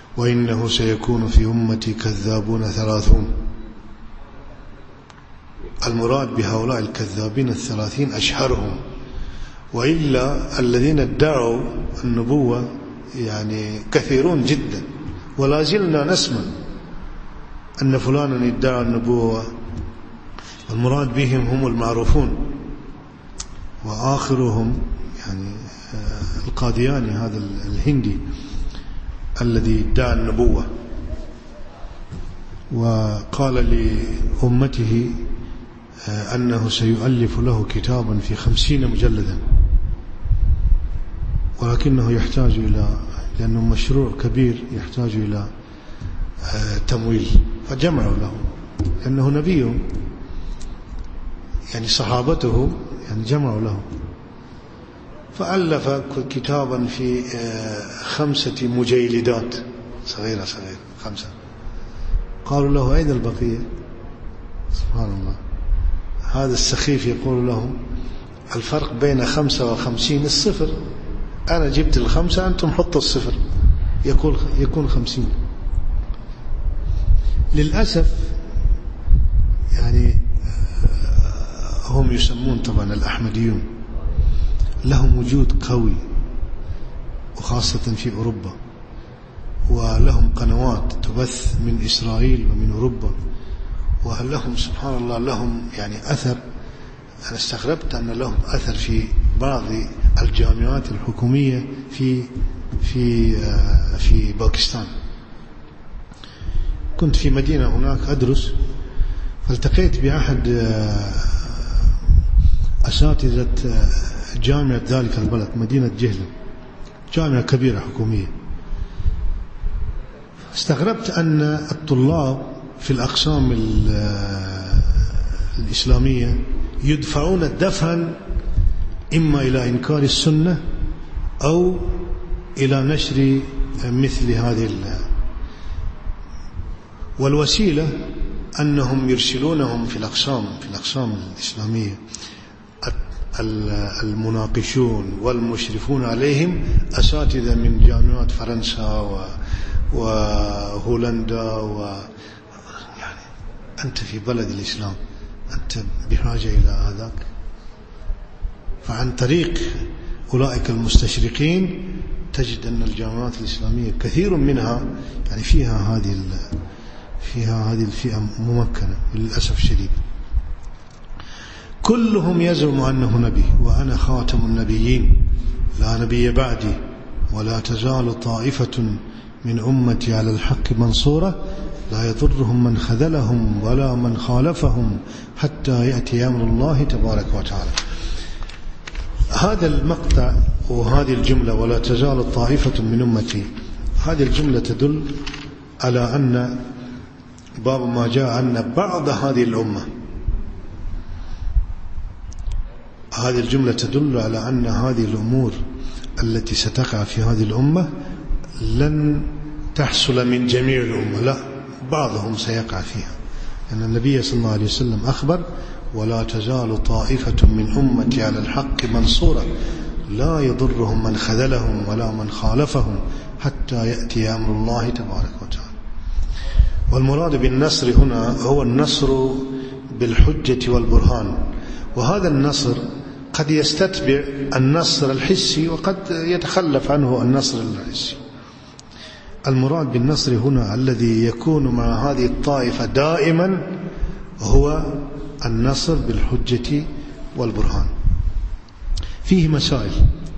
وإنه سيكون في أمتي كذابون ثلاثون. المراد بهؤلاء الكذابين الثلاثين أشهرهم، وإلا الذين ادعوا النبوة يعني كثيرون جدا، ولا زلنا نسمع أن فلانا ادعى النبوة. المراد بهم هم المعروفون، وآخرهم يعني القادياني هذا الهندي الذي ادعى النبوة، وقال لأمته أنه سيؤلف له كتابا في خمسين مجلدا، ولكنه يحتاج إلى، لأنه مشروع كبير يحتاج إلى تمويل، فجمعوا له، لأنه نبي يعني صحابته يعني جمعوا له، فألف كتابا في خمسة مجلدات صغيرة صغيرة خمسة. قالوا له أين البقية؟ سبحان الله، هذا السخيف يقول لهم الفرق بين خمسة وخمسين الصفر، أنا جبت الخمسة أنتم حطوا الصفر يكون يكون خمسين. للأسف يعني هم يسمون طبعا الأحمديون، لهم وجود قوي وخاصة في أوروبا، ولهم قنوات تبث من إسرائيل ومن أوروبا، ولهم سبحان الله لهم يعني أثر. أنا استغربت أن لهم أثر في بعض الجامعات الحكومية في في في باكستان. كنت في مدينة هناك أدرس، فالتقيت بأحد أساتذة جامعة ذلك البلد مدينة جهلم، جامعة كبيرة حكومية. استغربت أن الطلاب في الأقسام الإسلامية يدفعون الدفعا إما إلى إنكار السنة أو إلى نشر مثل هذه، والوسيلة أنهم يرسلونهم في الأقسام في الأقسام الإسلامية المناقشون والمشرفون عليهم أساتذة من جامعات فرنسا وهولندا، و يعني أنت في بلد الإسلام، أنت بحاجة إلى هذاك. فعن طريق أولئك المستشرقين تجد أن الجامعات الإسلامية كثير منها يعني فيها هذه فيها هذه الفئة ممكنة للأسف الشديد. كلهم يزعم أنه نبي، وأنا خاتم النبيين لا نبي بعدي، ولا تزال طائفة من أمتي على الحق منصورة، لا يضرهم من خذلهم ولا من خالفهم حتى يأتي أمر الله تبارك وتعالى. هذا المقطع وهذه الجملة ولا تزال طائفة من أمتي، هذه الجملة تدل على أن باب ما جاء أن بعض هذه الأمة، هذه الجملة تدل على أن هذه الأمور التي ستقع في هذه الأمة لن تحصل من جميع الأمة، لا، بعضهم سيقع فيها، لأن النبي صلى الله عليه وسلم أخبر ولا تزال طائفة من أمتي على الحق منصورة لا يضرهم من خذلهم ولا من خالفهم حتى يأتي أمر الله تبارك وتعالى. والمراد بالنصر هنا هو النصر بالحجة والبرهان، وهذا النصر قد يستتبع النصر الحسي وقد يتخلف عنه النصر الحسي. المراد بالنصر هنا الذي يكون مع هذه الطائفة دائما هو النصر بالحجة والبرهان. فيه مسائل.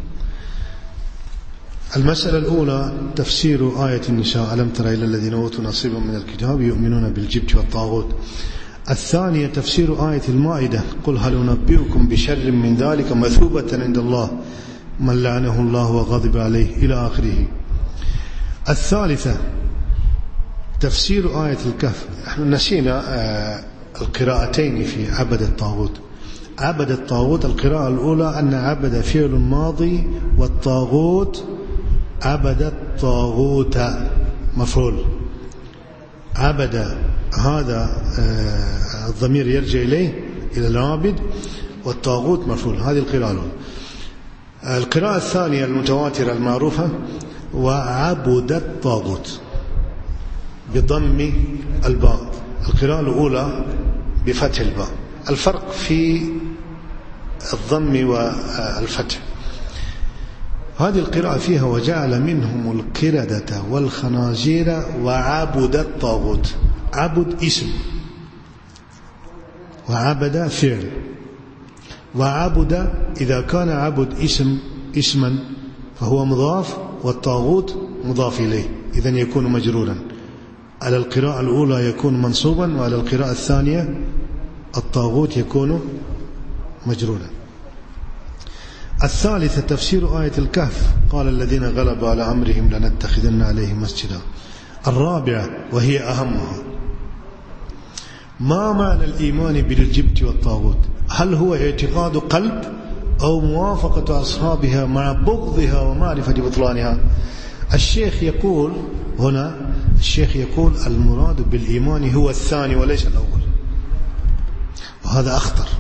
المسألة الأولى تفسير آية النساء ألم تر إلى الذين أوتوا نصيبا من الكتاب يؤمنون بالجبت والطاغوت. الثانية تفسير آية المائدة قل هل أنبئكم بشر من ذلك مثوبة عند الله من لعنه الله وغضب عليه إلى آخره. الثالثة تفسير آية الكهف. نحن نسينا القراءتين في عبد الطاغوت. عبد الطاغوت القراءة الأولى أن عبد فعل ماضي والطاغوت عبد الطاغوت مفعول. عبد هذا الضمير يرجع إليه إلى العابد، والطاغوت مفعول. هذه القراءة الأولى. القراءة الثانية المتواترة المعروفة وعبد الطاغوت بضم الباء. القراءة الأولى بفتح الباء الفرق في الضم والفتح. هذه القراءة فيها وجعل منهم القردة والخنازير وعبد الطاغوت. عبد اسم وعبد فعل، وعبد إذا كان عبد اسم اسما فهو مضاف والطاغوت مضاف إليه، إذن يكون مجرورا. على القراءة الأولى يكون منصوبا، وعلى القراءة الثانية الطاغوت يكون مجرورا. الثالثة تفسير آية الكهف، قال الذين غلبوا على أمرهم لنتخذن عليهم مسجدا. الرابعة وهي أهمها، ما معنى الإيمان بالجبت والطاغوت؟ هل هو اعتقاد قلب أو موافقة أصحابها مع بغضها ومعرفة بطلانها؟ الشيخ يقول هنا الشيخ يقول المراد بالإيمان هو الثاني وليس الأول، وهذا أخطر.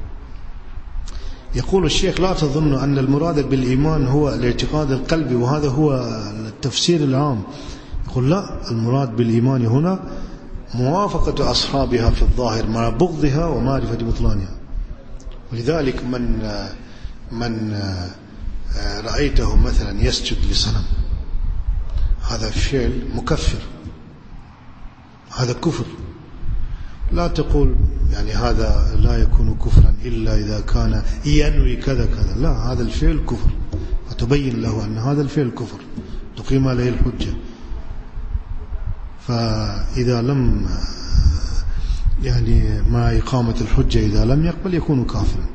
يقول الشيخ لا تظن أن المراد بالإيمان هو الاعتقاد القلبي وهذا هو التفسير العام. يقول لا، المراد بالإيمان هنا موافقة أصحابها في الظاهر مع بغضها ومعرفة بطلانها. ولذلك من من رأيته مثلا يسجد لصنم، هذا فعل مكفر، هذا كفر. لا تقول يعني هذا لا يكون كفرا إلا إذا كان ينوي كذا كذا، لا، هذا الفعل كفر، فتبين له أن هذا الفعل كفر، تقيم عليه الحجة. فإذا لم يعني مع إقامة الحجة إذا لم يقبل يكون كافرا.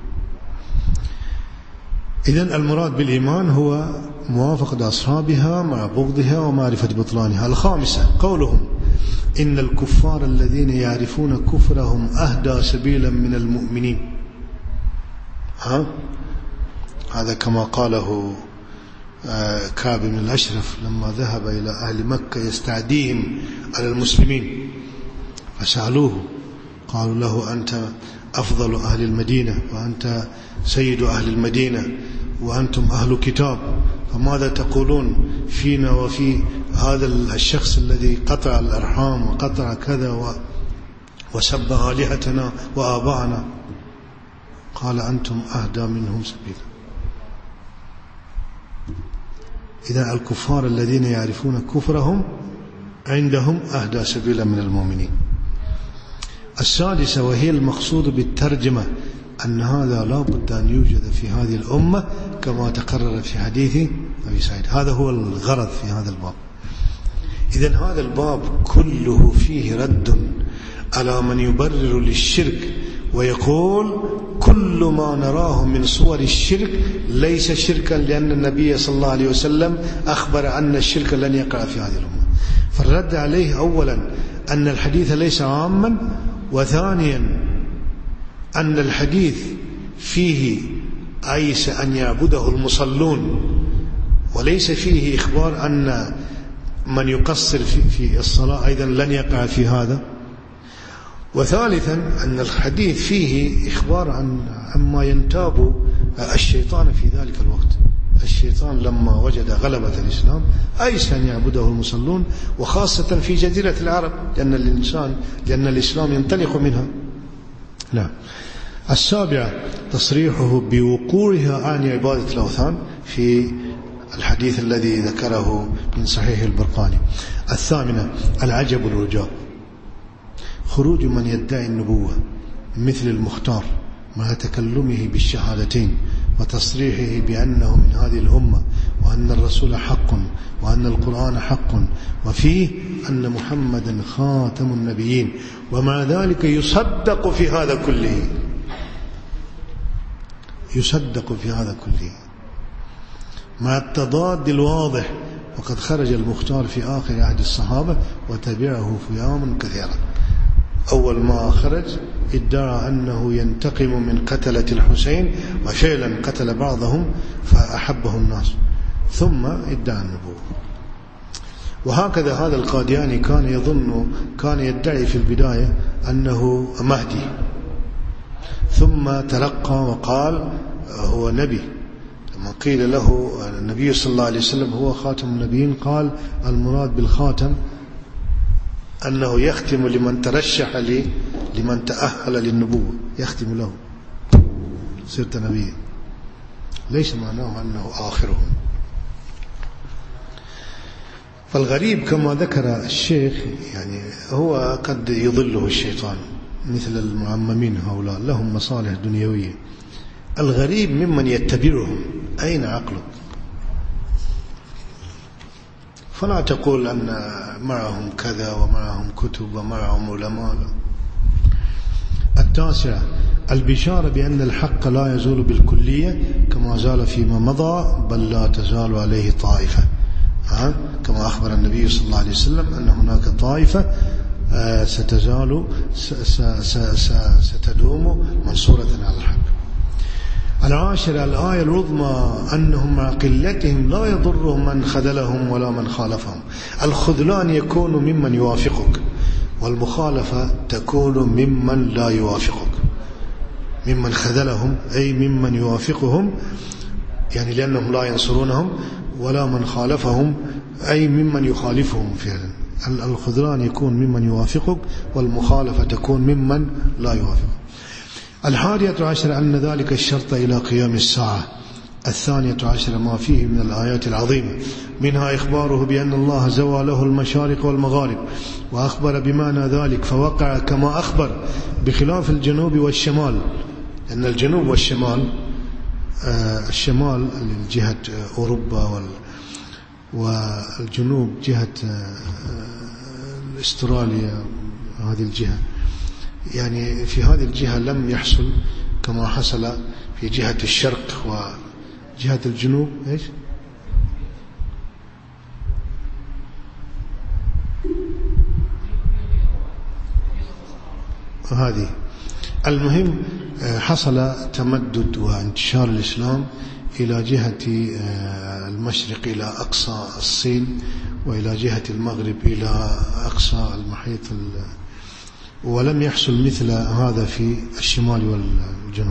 إذن المراد بالإيمان هو موافقة أصحابها مع بغضها ومعرفة بطلانها. الخامسة قولهم إن الكفار الذين يعرفون كفرهم أهدى سبيلا من المؤمنين. ها؟ هذا كما قاله كعب بن الأشرف لما ذهب إلى أهل مكة يستعديهم على المسلمين، فسألوه قالوا له أنت أفضل أهل المدينة وأنت سيد أهل المدينة وأنتم أهل كتاب، فماذا تقولون فينا وفي هذا الشخص الذي قطع الأرحام وقطع كذا وسب آلهتنا وآباءنا؟ قال أنتم أهدى منهم سبيلا. إذا الكفار الذين يعرفون كفرهم عندهم أهدى سبيلا من المؤمنين. السادسة وهي المقصود بالترجمة أن هذا لا بد أن يوجد في هذه الأمة كما تقرر في حديث أبي سعيد. هذا هو الغرض في هذا الباب. إذن هذا الباب كله فيه رد على من يبرر للشرك ويقول كل ما نراه من صور الشرك ليس شركا، لأن النبي صلى الله عليه وسلم أخبر أن الشرك لن يقع في هذه الأمة. فالرد عليه أولا أن الحديث ليس عاما، وثانيا أن الحديث فيه عيس أن يعبده المصلون، وليس فيه إخبار أن من يقصر في الصلاة أيضا لن يقع في هذا. وثالثا أن الحديث فيه إخبار عن عما ينتاب الشيطان في ذلك الوقت. الشيطان لما وجد غلبة الإسلام أيس أن يعبده المصلون، وخاصة في جزيرة العرب، لأن الإنسان لأن الإسلام ينطلق منها. لا. السابعة تصريحه بوقوعها عن عبادة الأوثان في الحديث الذي ذكره من صحيح البرقاني. الثامنة العجب الرجاء، خروج من يدعي النبوة مثل المختار مع تكلمه بالشهادتين وتصريحه بأنه من هذه الأمة، وأن الرسول حق، وأن القرآن حق، وفيه أن محمدا خاتم النبيين، ومع ذلك يصدق في هذا كله، يصدق في هذا كله مع التضاد الواضح. وقد خرج المختار في آخر عهد الصحابة وتبعه فياما كثيرا. أول ما خرج ادعى أنه ينتقم من قتلة الحسين، وفعلا قتل بعضهم فأحبه الناس، ثم ادعى النبوة. وهكذا هذا القادياني كان يظن كان يدعي في البداية أنه مهدي، ثم تلقى وقال هو نبي. لما قيل له النبي صلى الله عليه وسلم هو خاتم النبيين قال المراد بالخاتم أنه يختم لمن ترشح لمن تأهل للنبوة يختم له، صرت نبيا، ليس معناه أنه آخرهم. فالغريب كما ذكر الشيخ يعني هو قد يضله الشيطان مثل المعممين هؤلاء، لهم مصالح دنيوية. الغريب ممن يتبعهم، أين عقلك؟ فلا تقول أن معهم كذا ومعهم كتب ومعهم علماء. التاسعة البشارة بأن الحق لا يزول بالكلية كما زال فيما مضى، بل لا تزال عليه طائفة، ها؟ كما أخبر النبي صلى الله عليه وسلم أن هناك طائفة ستزال ستدوم منصورة على الحق. العاشرة الآية العظمى أنهم مع قلتهم لا يضرهم من خذلهم ولا من خالفهم. الخذلان يكون ممن يوافقك، والمخالفة تكون ممن لا يوافقك. ممن خذلهم أي ممن يوافقهم، يعني لأنهم لا ينصرونهم، ولا من خالفهم أي ممن يخالفهم فعلا. الخذلان يكون ممن يوافقك، والمخالفة تكون ممن لا يوافقك. الحادية عشر أن ذلك الشرط إلى قيام الساعة. الثانية عشر ما فيه من الآيات العظيمة، منها إخباره بأن الله زوى له المشارق والمغارب، وأخبر بمعنى ذلك فوقع كما أخبر، بخلاف الجنوب والشمال، أن الجنوب والشمال آه الشمال جهة أوروبا وال والجنوب جهة آه استراليا، هذه الجهة، يعني في هذه الجهة لم يحصل كما حصل في جهة الشرق وجهة الجنوب. إيش؟ هذه المهم حصل تمدد وانتشار الإسلام إلى جهة المشرق إلى أقصى الصين، وإلى جهة المغرب إلى أقصى المحيط، ولم يحصل مثل هذا في الشمال والجنوب.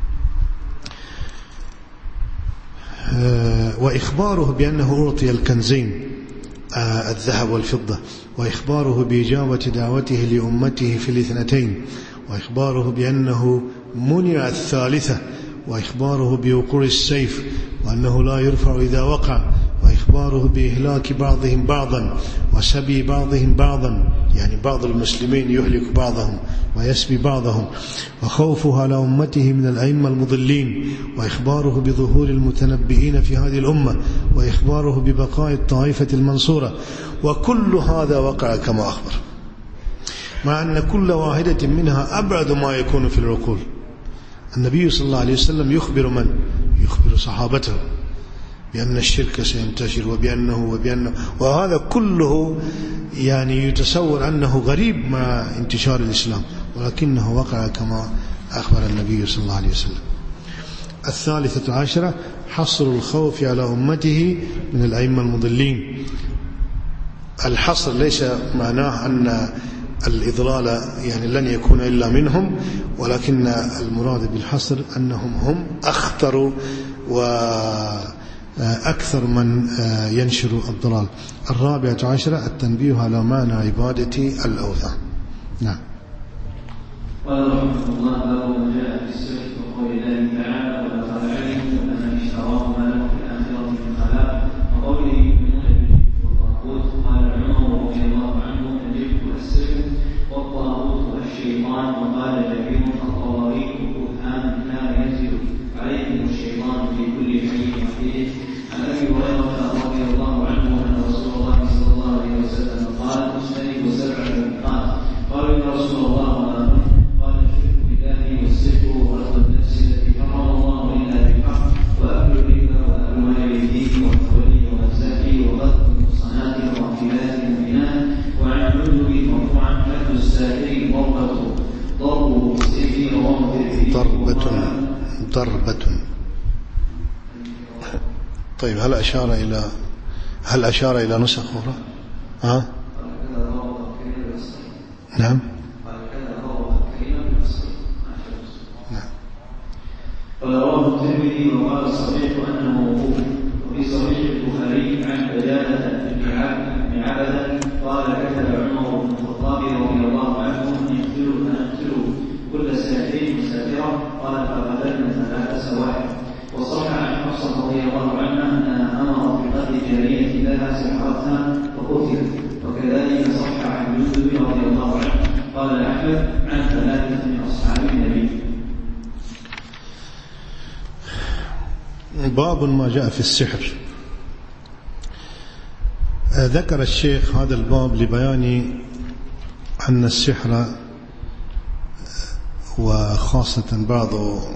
وإخباره بأنه أعطي الكنزين الذهب والفضة، وإخباره بإجابة دعوته لأمته في الاثنتين، وإخباره بأنه منع الثالثة، وإخباره بوقوع السيف وأنه لا يرفع إذا وقع، وإخباره بإهلاك بعضهم بعضا وسبي بعضهم بعضا، يعني بعض المسلمين يهلك بعضهم ويسبي بعضهم، وخوفه على أمته من الأئمة المضلين، وإخباره بظهور المتنبئين في هذه الأمة، وإخباره ببقاء الطائفة المنصورة. وكل هذا وقع كما أخبر، مع أن كل واحدة منها أبعد ما يكون في العقول. النبي صلى الله عليه وسلم يخبر من؟ يخبر صحابته بأن الشرك سينتشر وبأنه وبأنه وهذا كله يعني يتصور أنه غريب مع انتشار الإسلام، ولكنه وقع كما أخبر النبي صلى الله عليه وسلم. الثالثة عشرة حصر الخوف على أمته من الأئمة المضلين. الحصر ليس معناه أن الإضلال يعني لن يكون إلا منهم، ولكن المراد بالحصر أنهم هم أخطر وأكثر من ينشر الضلال. الرابعة عشرة التنبيه على معنى عبادة الأوثان. نعم. قال رحمه الله: باب ما جاء في السحر وقول الله تعالى: ولقد علموا أن اشتراه ما له في الآخرة من خلاق، وقوله يؤمنون بالجبت والطاغوت. قال عمر رضي الله عنه: الجبت السحر والطاغوت الشيطان. وقال جابر: الطواغيت بهتان كان ينزل عليهم الشيطان في كل حي وحيد. عن أبي هريرة رضي الله عنه أن رسول الله صلى الله عليه وسلم قال: اجتنبوا سبع الموبقات. قالوا: يا رسول الله قال: الشرك بالله والسحر وأخذ النفس التي حرم الله إلا بالحق، وأكل الربا وأموال اليتيم والتولي والزكي وغض المحصنات والغافلات المؤمنات. وعن الجندب مرفوعا: حد الساحر ضربة ضربه بالسيف وضربه ضربة ضربة. طيب هل أشار إلى هل أشار إلى نسخ أخرى؟ ها؟ نعم. ورواه الترمذي وقال الصحيح أنه موقوف. وفي صحيح البخاري عن بجالة بن عبد قال: كتب عمر بن الخطاب رضي الله عنه أنقتلوا أنقتلوا كل ساحر وساحرة؟ قال فقتلنا ثلاثة سواحر. وصح عن حفصة رضي الله عنها أنها أمرت بقتل جارية لها سحرتها وقتلت. وكذلك صح عن جندب رضي الله عنه قال أحمد عن ثلاثة من أصحاب النبي. باب ما جاء في السحر. ذكر الشيخ هذا الباب لبيان أن السحر وخاصة بعض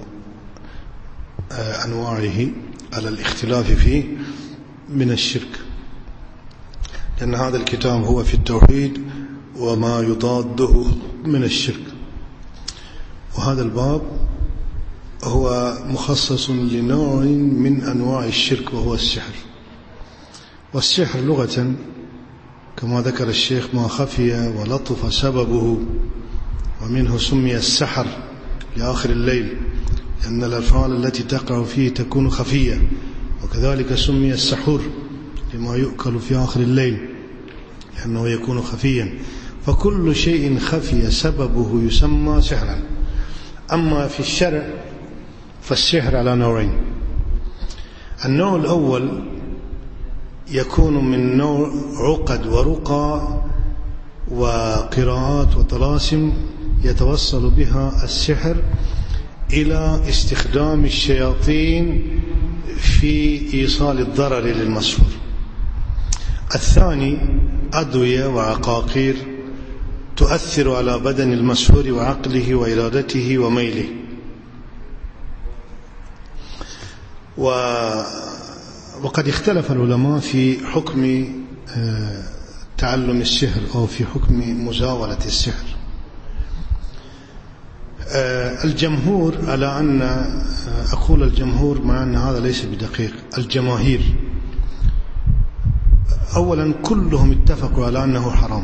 أنواعه على الاختلاف فيه من الشرك، لأن هذا الكتاب هو في التوحيد وما يضاده من الشرك، وهذا الباب هو مخصص لنوع من أنواع الشرك وهو السحر. والسحر لغة كما ذكر الشيخ ما خفي ولطف سببه، ومنه سمي السحر لآخر الليل لأن الأفعال التي تقع فيه تكون خفية، وكذلك سمي السحور لما يؤكل في آخر الليل لأنه يكون خفيا. فكل شيء خفي سببه يسمى سحرا. أما في الشرع فالسحر على نوعين. النوع الأول يكون من نوع عقد ورقى وقراءات وطلاسم يتوصل بها السحر إلى استخدام الشياطين في إيصال الضرر للمسحور. الثاني أدوية وعقاقير تؤثر على بدن المسحور وعقله وإرادته وميله. وقد اختلف العلماء في حكم تعلم السحر أو في حكم مزاولة السحر. الجمهور على أن أقول الجمهور مع أن هذا ليس بدقيق، الجماهير أولا كلهم اتفقوا على أنه حرام،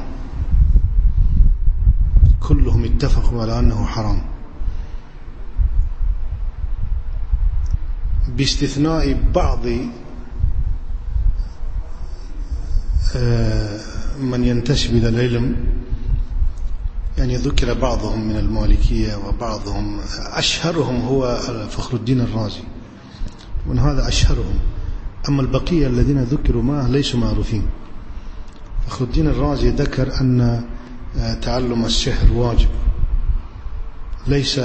كلهم اتفقوا على أنه حرام باستثناء بعض من ينتسب إلى العلم، يعني ذكر بعضهم من المالكية وبعضهم أشهرهم هو فخر الدين الرازي، ومن هذا أشهرهم. أما البقية الذين ذكروا معه ليسوا معروفين. فخر الدين الرازي ذكر أن تعلم السحر واجب، ليس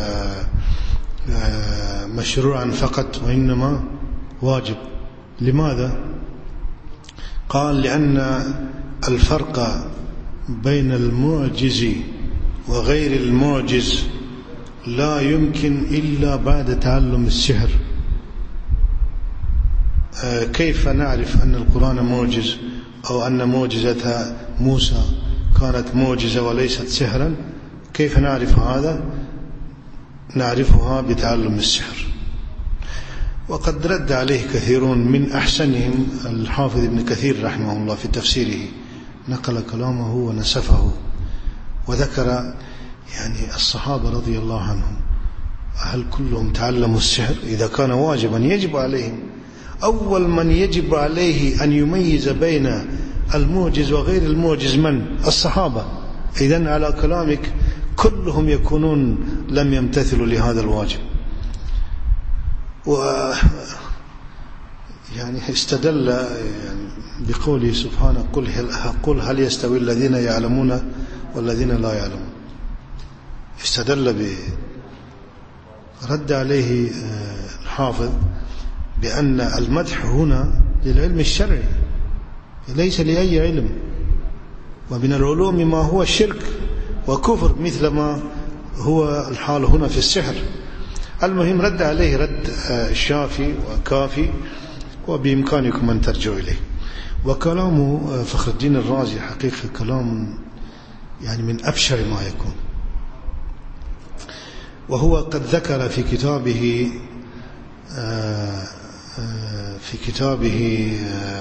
مشروعا فقط وإنما واجب. لماذا؟ قال لأن الفرق بين المعجز وغير المعجز لا يمكن إلا بعد تعلم السحر. كيف نعرف أن القرآن معجز أو أن معجزة موسى كانت معجزة وليست سحرا؟ كيف نعرف هذا؟ نعرفها بتعلم السحر. وقد رد عليه كثيرون، من أحسنهم الحافظ ابن كثير رحمه الله في تفسيره نقل كلامه ونسفه وذكر يعني الصحابة رضي الله عنهم هل كلهم تعلموا السحر؟ إذا كان واجبا يجب عليهم. أول من يجب عليه أن يميز بين المعجز وغير المعجز من؟ الصحابة. إذن على كلامك كلهم يكونون لم يمتثلوا لهذا الواجب. و يعني استدل يعني بقوله سبحانه قل هل, قل هل يستوي الذين يعلمون والذين لا يعلمون. استدل ب رد عليه الحافظ بأن المدح هنا للعلم الشرعي ليس لأي علم، ومن العلوم ما هو شرك وكفر مثل ما هو الحال هنا في السحر. المهم رد عليه رد شافي وكافي، وبإمكانكم أن ترجعوا إليه. وكلام فخر الدين الرازي حقيقة كلام يعني من أبشر ما يكون. وهو قد ذكر في كتابه في كتابه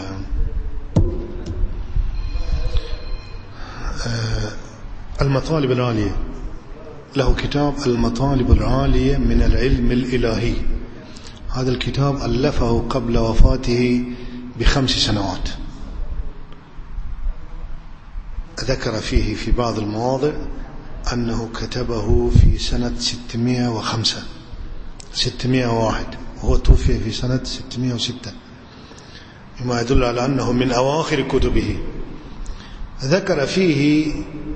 المطالب العالية، له كتاب المطالب العالية من العلم الإلهي. هذا الكتاب ألفه قبل وفاته بخمس سنوات. ذكر فيه في بعض المواضع أنه كتبه في سنة ستمائة وخمسة ستمائة وواحد، وهو توفي في سنة ستمائة وستة، مما يدل على أنه من أواخر كتبه. ذكر فيه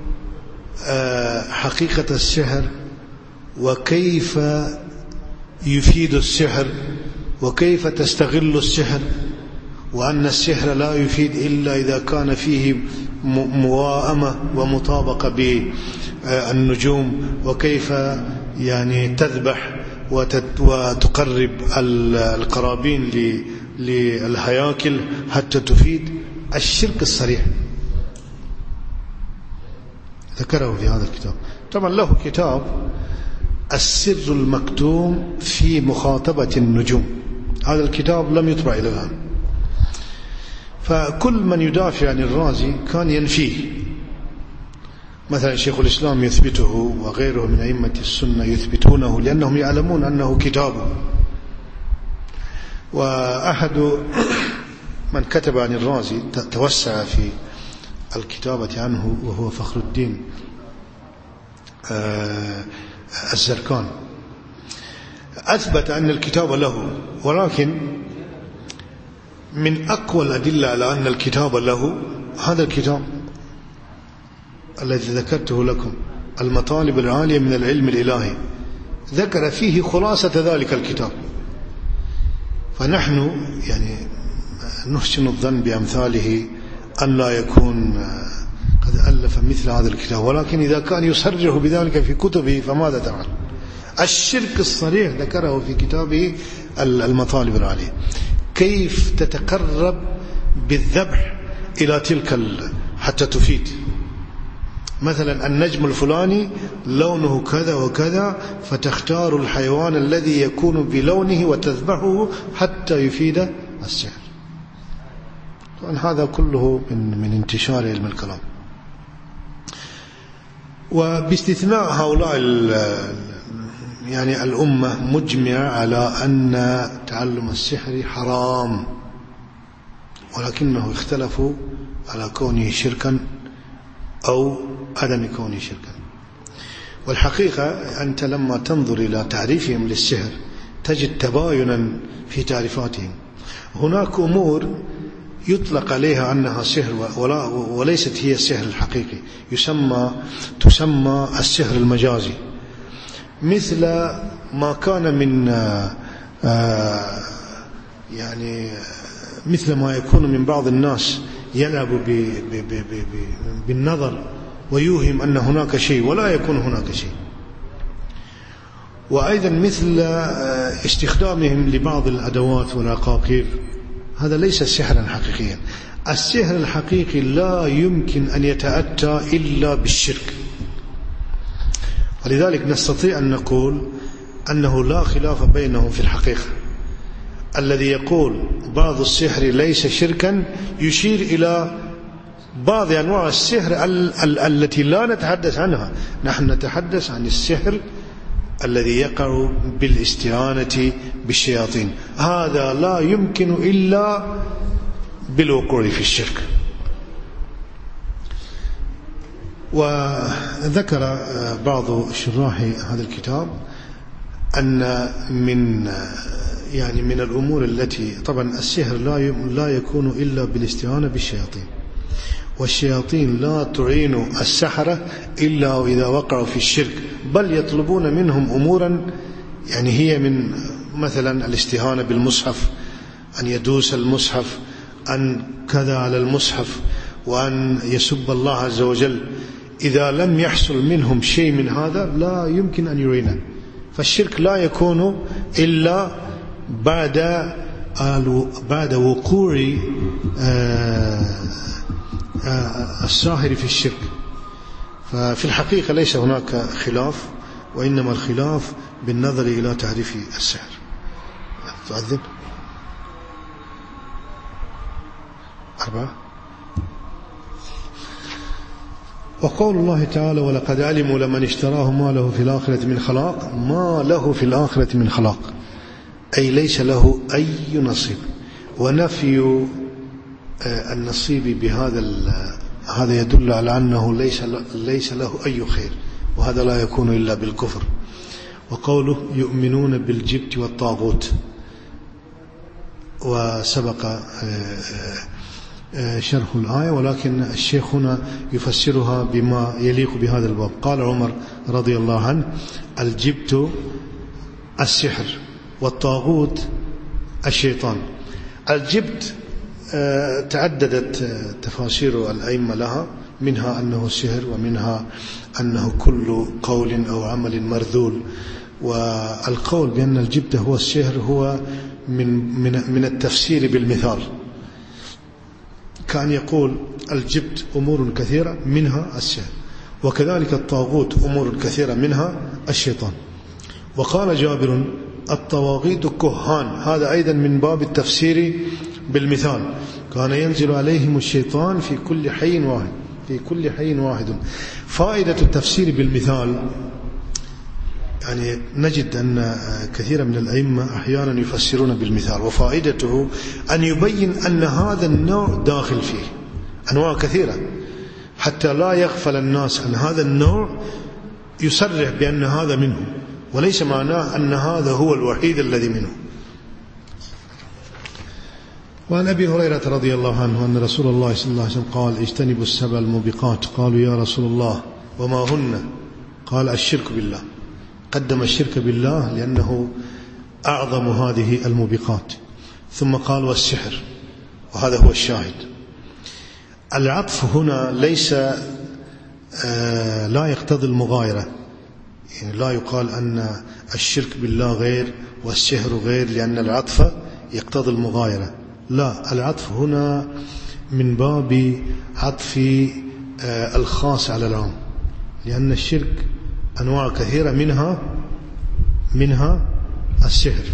حقيقة السحر وكيف يفيد السحر وكيف تستغل السحر، وأن السحر لا يفيد إلا إذا كان فيه موائمة ومطابقة بالنجوم، وكيف يعني تذبح وتقرب القرابين للهياكل حتى تفيد. الشرك الصريح ذكره في هذا الكتاب. طبعا له كتاب السر المكتوم في مخاطبة النجوم، هذا الكتاب لم يطبع إلى الآن. فكل من يدافع عن الرازي كان ينفيه، مثلا شيخ الإسلام يثبته وغيره من أئمة السنة يثبتونه، لأنهم يعلمون أنه كتابه. وأحد من كتب عن الرازي توسع في الكتابة عنه وهو فخر الدين الزركان، أثبت أن الكتاب له، ولكن من أقوى الأدلة على أن الكتاب له هذا الكتاب الذي ذكرته لكم، المطالب العالية من العلم الإلهي، ذكر فيه خلاصة ذلك الكتاب. فنحن يعني نحسن الظن بأمثاله أن لا يكون قد ألف مثل هذا الكتاب، ولكن إذا كان يصرح بذلك في كتبه فماذا تفعل؟ الشرك الصريح ذكره في كتابه المطالب العالية، كيف تتقرب بالذبح إلى تلك حتى تفيد. مثلا النجم الفلاني لونه كذا وكذا، فتختار الحيوان الذي يكون بلونه وتذبحه حتى يفيد السحر. طبعا هذا كله من من انتشار علم الكلام. وباستثناء هؤلاء يعني الأمة مجمعة على أن تعلم السحر حرام، ولكنه اختلفوا على كونه شركا أو عدم كونه شركا. والحقيقة أنت لما تنظر إلى تعريفهم للسحر تجد تباينا في تعريفاتهم. هناك أمور يطلق عليها أنها سحر ولا وليست هي السحر الحقيقي، يسمى تسمى السحر المجازي، مثل ما كان من يعني مثل ما يكون من بعض الناس يلعب بالنظر ويوهم أن هناك شيء ولا يكون هناك شيء. وأيضا مثل استخدامهم لبعض الأدوات والعقاقير، هذا ليس سحرا حقيقيا. السحر الحقيقي لا يمكن أن يتأتى إلا بالشرك، ولذلك نستطيع أن نقول أنه لا خلاف بينهم في الحقيقة. الذي يقول بعض السحر ليس شركا يشير إلى بعض أنواع السحر ال- ال- التي لا نتحدث عنها، نحن نتحدث عن السحر الذي يقع بالاستعانة بالشياطين، هذا لا يمكن إلا بالوقوع في الشرك. وذكر بعض شراح هذا الكتاب أن من يعني من الأمور التي طبعا السحر لا لا يكون إلا بالاستعانة بالشياطين، والشياطين لا تعين السحرة إلا إذا وقعوا في الشرك، بل يطلبون منهم أمورا يعني هي من مثلا الاستهانة بالمصحف، أن يدوس المصحف، أن كذا على المصحف، وأن يسب الله عز وجل. إذا لم يحصل منهم شيء من هذا لا يمكن أن يعينه. فالشرك لا يكون إلا بعد بعد وقوع الساهر في الشرك. ففي الحقيقة ليس هناك خلاف، وإنما الخلاف بالنظر إلى تعريف السحر. تؤذن أربعة. وقول الله تعالى ولقد علموا لمن اشتراه ما له في الآخرة من خلاق، ما له في الآخرة من خلاق أي ليس له أي نصيب. ونفي النصيب بهذا هذا يدل على أنه ليس ليس له أي خير، وهذا لا يكون إلا بالكفر. وقوله يؤمنون بالجبت والطاغوت، وسبق شرح الآية، ولكن الشيخ هنا يفسرها بما يليق بهذا الباب. قال عمر رضي الله عنه: الجبت السحر والطاغوت الشيطان. الجبت تعددت تفاسير الأئمة لها، منها أنه السحر، ومنها أنه كل قول أو عمل مرذول. والقول بأن الجبت هو السحر هو من من من التفسير بالمثال، كان يقول الجبت أمور كثيرة منها السحر، وكذلك الطاغوت أمور كثيرة منها الشيطان. وقال جابر: الطواغيت كهان، هذا أيضا من باب التفسير بالمثال، كان ينزل عليهم الشيطان في كل حي واحد في كل حي واحد. فائدة التفسير بالمثال، يعني نجد أن كثير من الأئمة أحيانا يفسرون بالمثال، وفائدته أن يبين أن هذا النوع داخل فيه أنواع كثيرة، حتى لا يغفل الناس عن هذا النوع، يصرح بأن هذا منه، وليس معناه أن هذا هو الوحيد الذي منه. وعن أبي هريرة رضي الله عنه أن رسول الله صلى الله عليه وسلم قال: اجتنبوا السبع الموبقات. قالوا: يا رسول الله وما هن؟ قال: الشرك بالله. قدم الشرك بالله لأنه أعظم هذه الموبقات، ثم قال: والسحر، وهذا هو الشاهد. العطف هنا ليس آه لا يقتضي المغايرة، يعني لا يقال أن الشرك بالله غير والسحر غير لأن العطف يقتضي المغايرة، لا، العطف هنا من باب عطف آه الخاص على العام، لأن الشرك أنواع كثيرة منها منها السحر.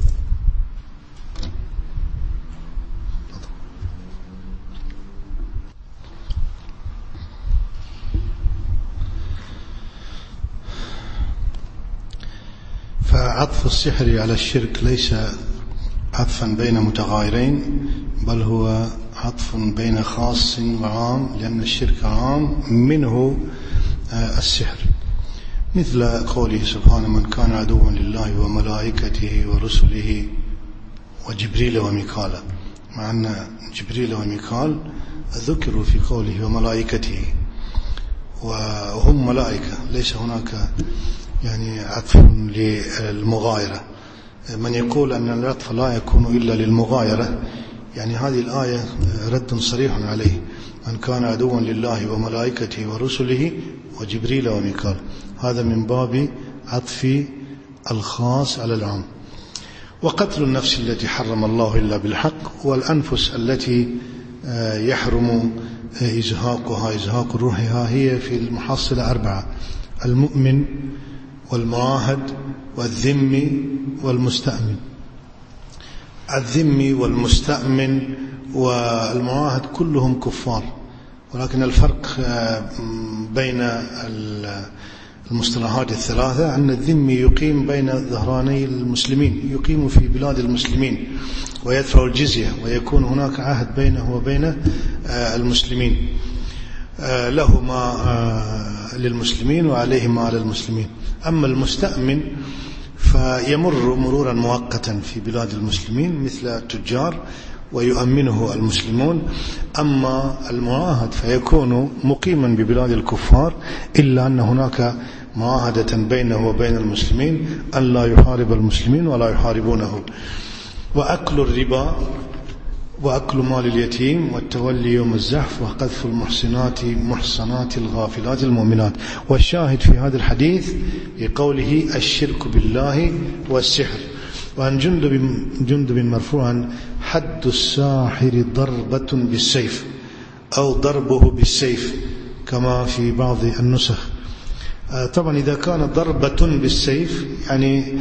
فعطف السحر على الشرك ليس عطفا بين متغايرين، بل هو عطف بين خاص وعام، لأن الشرك عام منه السحر، مثل قوله سبحانه: من كان عدوا لله وملائكته ورسله وجبريل وميكال، مع أن جبريل وميكال ذكروا في قوله وملائكته، وهم ملائكة، ليس هناك يعني عطف للمغايرة. من يقول أن العطف لا يكون إلا للمغايرة، يعني هذه الآية رد صريح عليه: من كان عدوا لله وملائكته ورسله وجبريل وميكال، هذا من باب عطف الخاص على العام. وقتل النفس التي حرم الله إلا بالحق، والأنفس التي يحرم إزهاقها إزهاق روحها هي في المحصلة أربعة: المؤمن والمعاهد والذمي والمستأمن. الذمي والمستأمن والمعاهد كلهم كفار، ولكن الفرق بين المصطلحات الثلاثة أن الذمي يقيم بين ظهراني المسلمين، يقيم في بلاد المسلمين ويدفع الجزية، ويكون هناك عهد بينه وبين المسلمين، له ما للمسلمين وعليه ما على المسلمين. أما المستأمن فيمر مرورا مؤقتا في بلاد المسلمين مثل التجار ويؤمنه المسلمون. أما المعاهد فيكون مقيما ببلاد الكفار، إلا أن هناك معاهدة بينه وبين المسلمين أن لا يحارب المسلمين ولا يحاربونه. وأكل الربا وأكل مال اليتيم والتولي يوم الزحف وقذف المحسنات محصنات الغافلات المؤمنات. والشاهد في هذا الحديث بقوله الشرك بالله والسحر. وعن جندب جندب مرفوعا: حد الساحر ضربة بالسيف أو ضربه بالسيف، كما في بعض النسخ. طبعا إذا كانت ضربة بالسيف يعني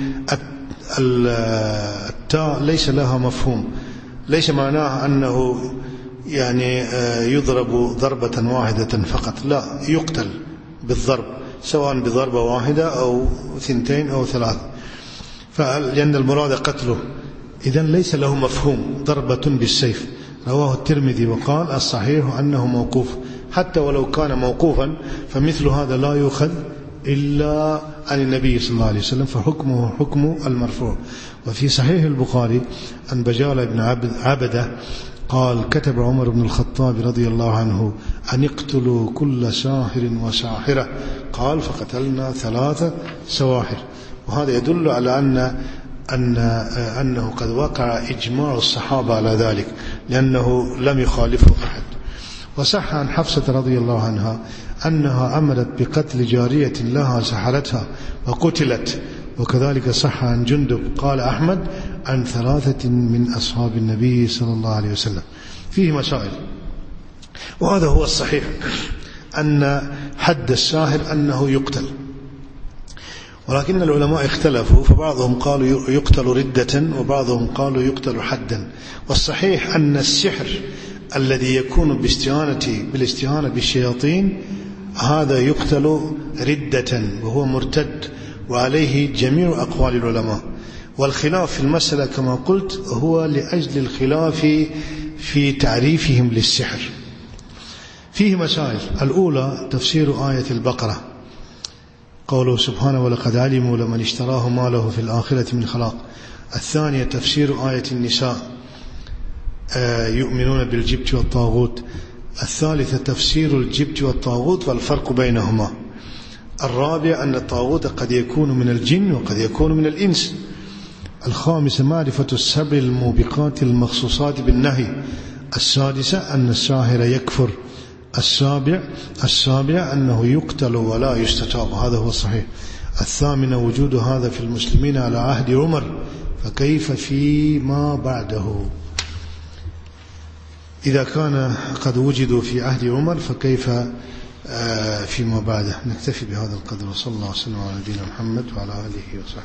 التاء ليس لها مفهوم، ليس معناه أنه يعني يضرب ضربة واحدة فقط، لا، يقتل بالضرب، سواء بضربة واحدة أو ثنتين أو ثلاث، لأن المراد قتله. إذن ليس له مفهوم ضربة بالسيف. رواه الترمذي وقال الصحيح أنه موقوف، حتى ولو كان موقوفا فمثل هذا لا يؤخذ إلا عن النبي صلى الله عليه وسلم فحكمه حكم المرفوع. وفي صحيح البخاري عن بجالة بن عبدة قال كتب عمر بن الخطاب رضي الله عنه أن اقتلوا كل ساحر وساحرة، قال فقتلنا ثلاثة سواحر. وهذا يدل على أن أن أنه قد وقع إجماع الصحابة على ذلك لأنه لم يخالفه أحد. وصح عن حفصة رضي الله عنها أنها أمرت بقتل جارية لها سحرتها وقتلت. وكذلك صح عن جندب قال أحمد عن ثلاثة من أصحاب النبي صلى الله عليه وسلم. فيه مسائل، وهذا هو الصحيح أن حد الساحر أنه يقتل، ولكن العلماء اختلفوا، فبعضهم قالوا يقتل ردة وبعضهم قالوا يقتل حدا. والصحيح أن السحر الذي يكون باستعانة بالاستعانة بالشياطين هذا يقتل ردة وهو مرتد، وعليه جميع أقوال العلماء. والخلاف في المسألة كما قلت هو لأجل الخلاف في تعريفهم للسحر. فيه مسائل. الأولى تفسير آية البقرة، قوله سبحانه ولقد علموا لمن اشتراه ما له في الآخرة من خلاق. الثانية تفسير آية النساء يؤمنون بالجبت والطاغوت. الثالثة تفسير الجبت والطاغوت والفرق بينهما. الرابع أن الطاغوت قد يكون من الجن وقد يكون من الإنس. الخامسة معرفة السبع الموبقات المخصوصات بالنهي. السادسة أن الساحر يكفر. السابع السابع أنه يقتل ولا يستتاب، هذا هو الصحيح. الثامنة وجود هذا في المسلمين على عهد عمر، فكيف فيما بعده؟ إذا كان قد وجدوا في عهد عمر فكيف فيما بعده؟ نكتفي بهذا القدر، وصلى الله وسلم على نبينا محمد وعلى آله وصحبه.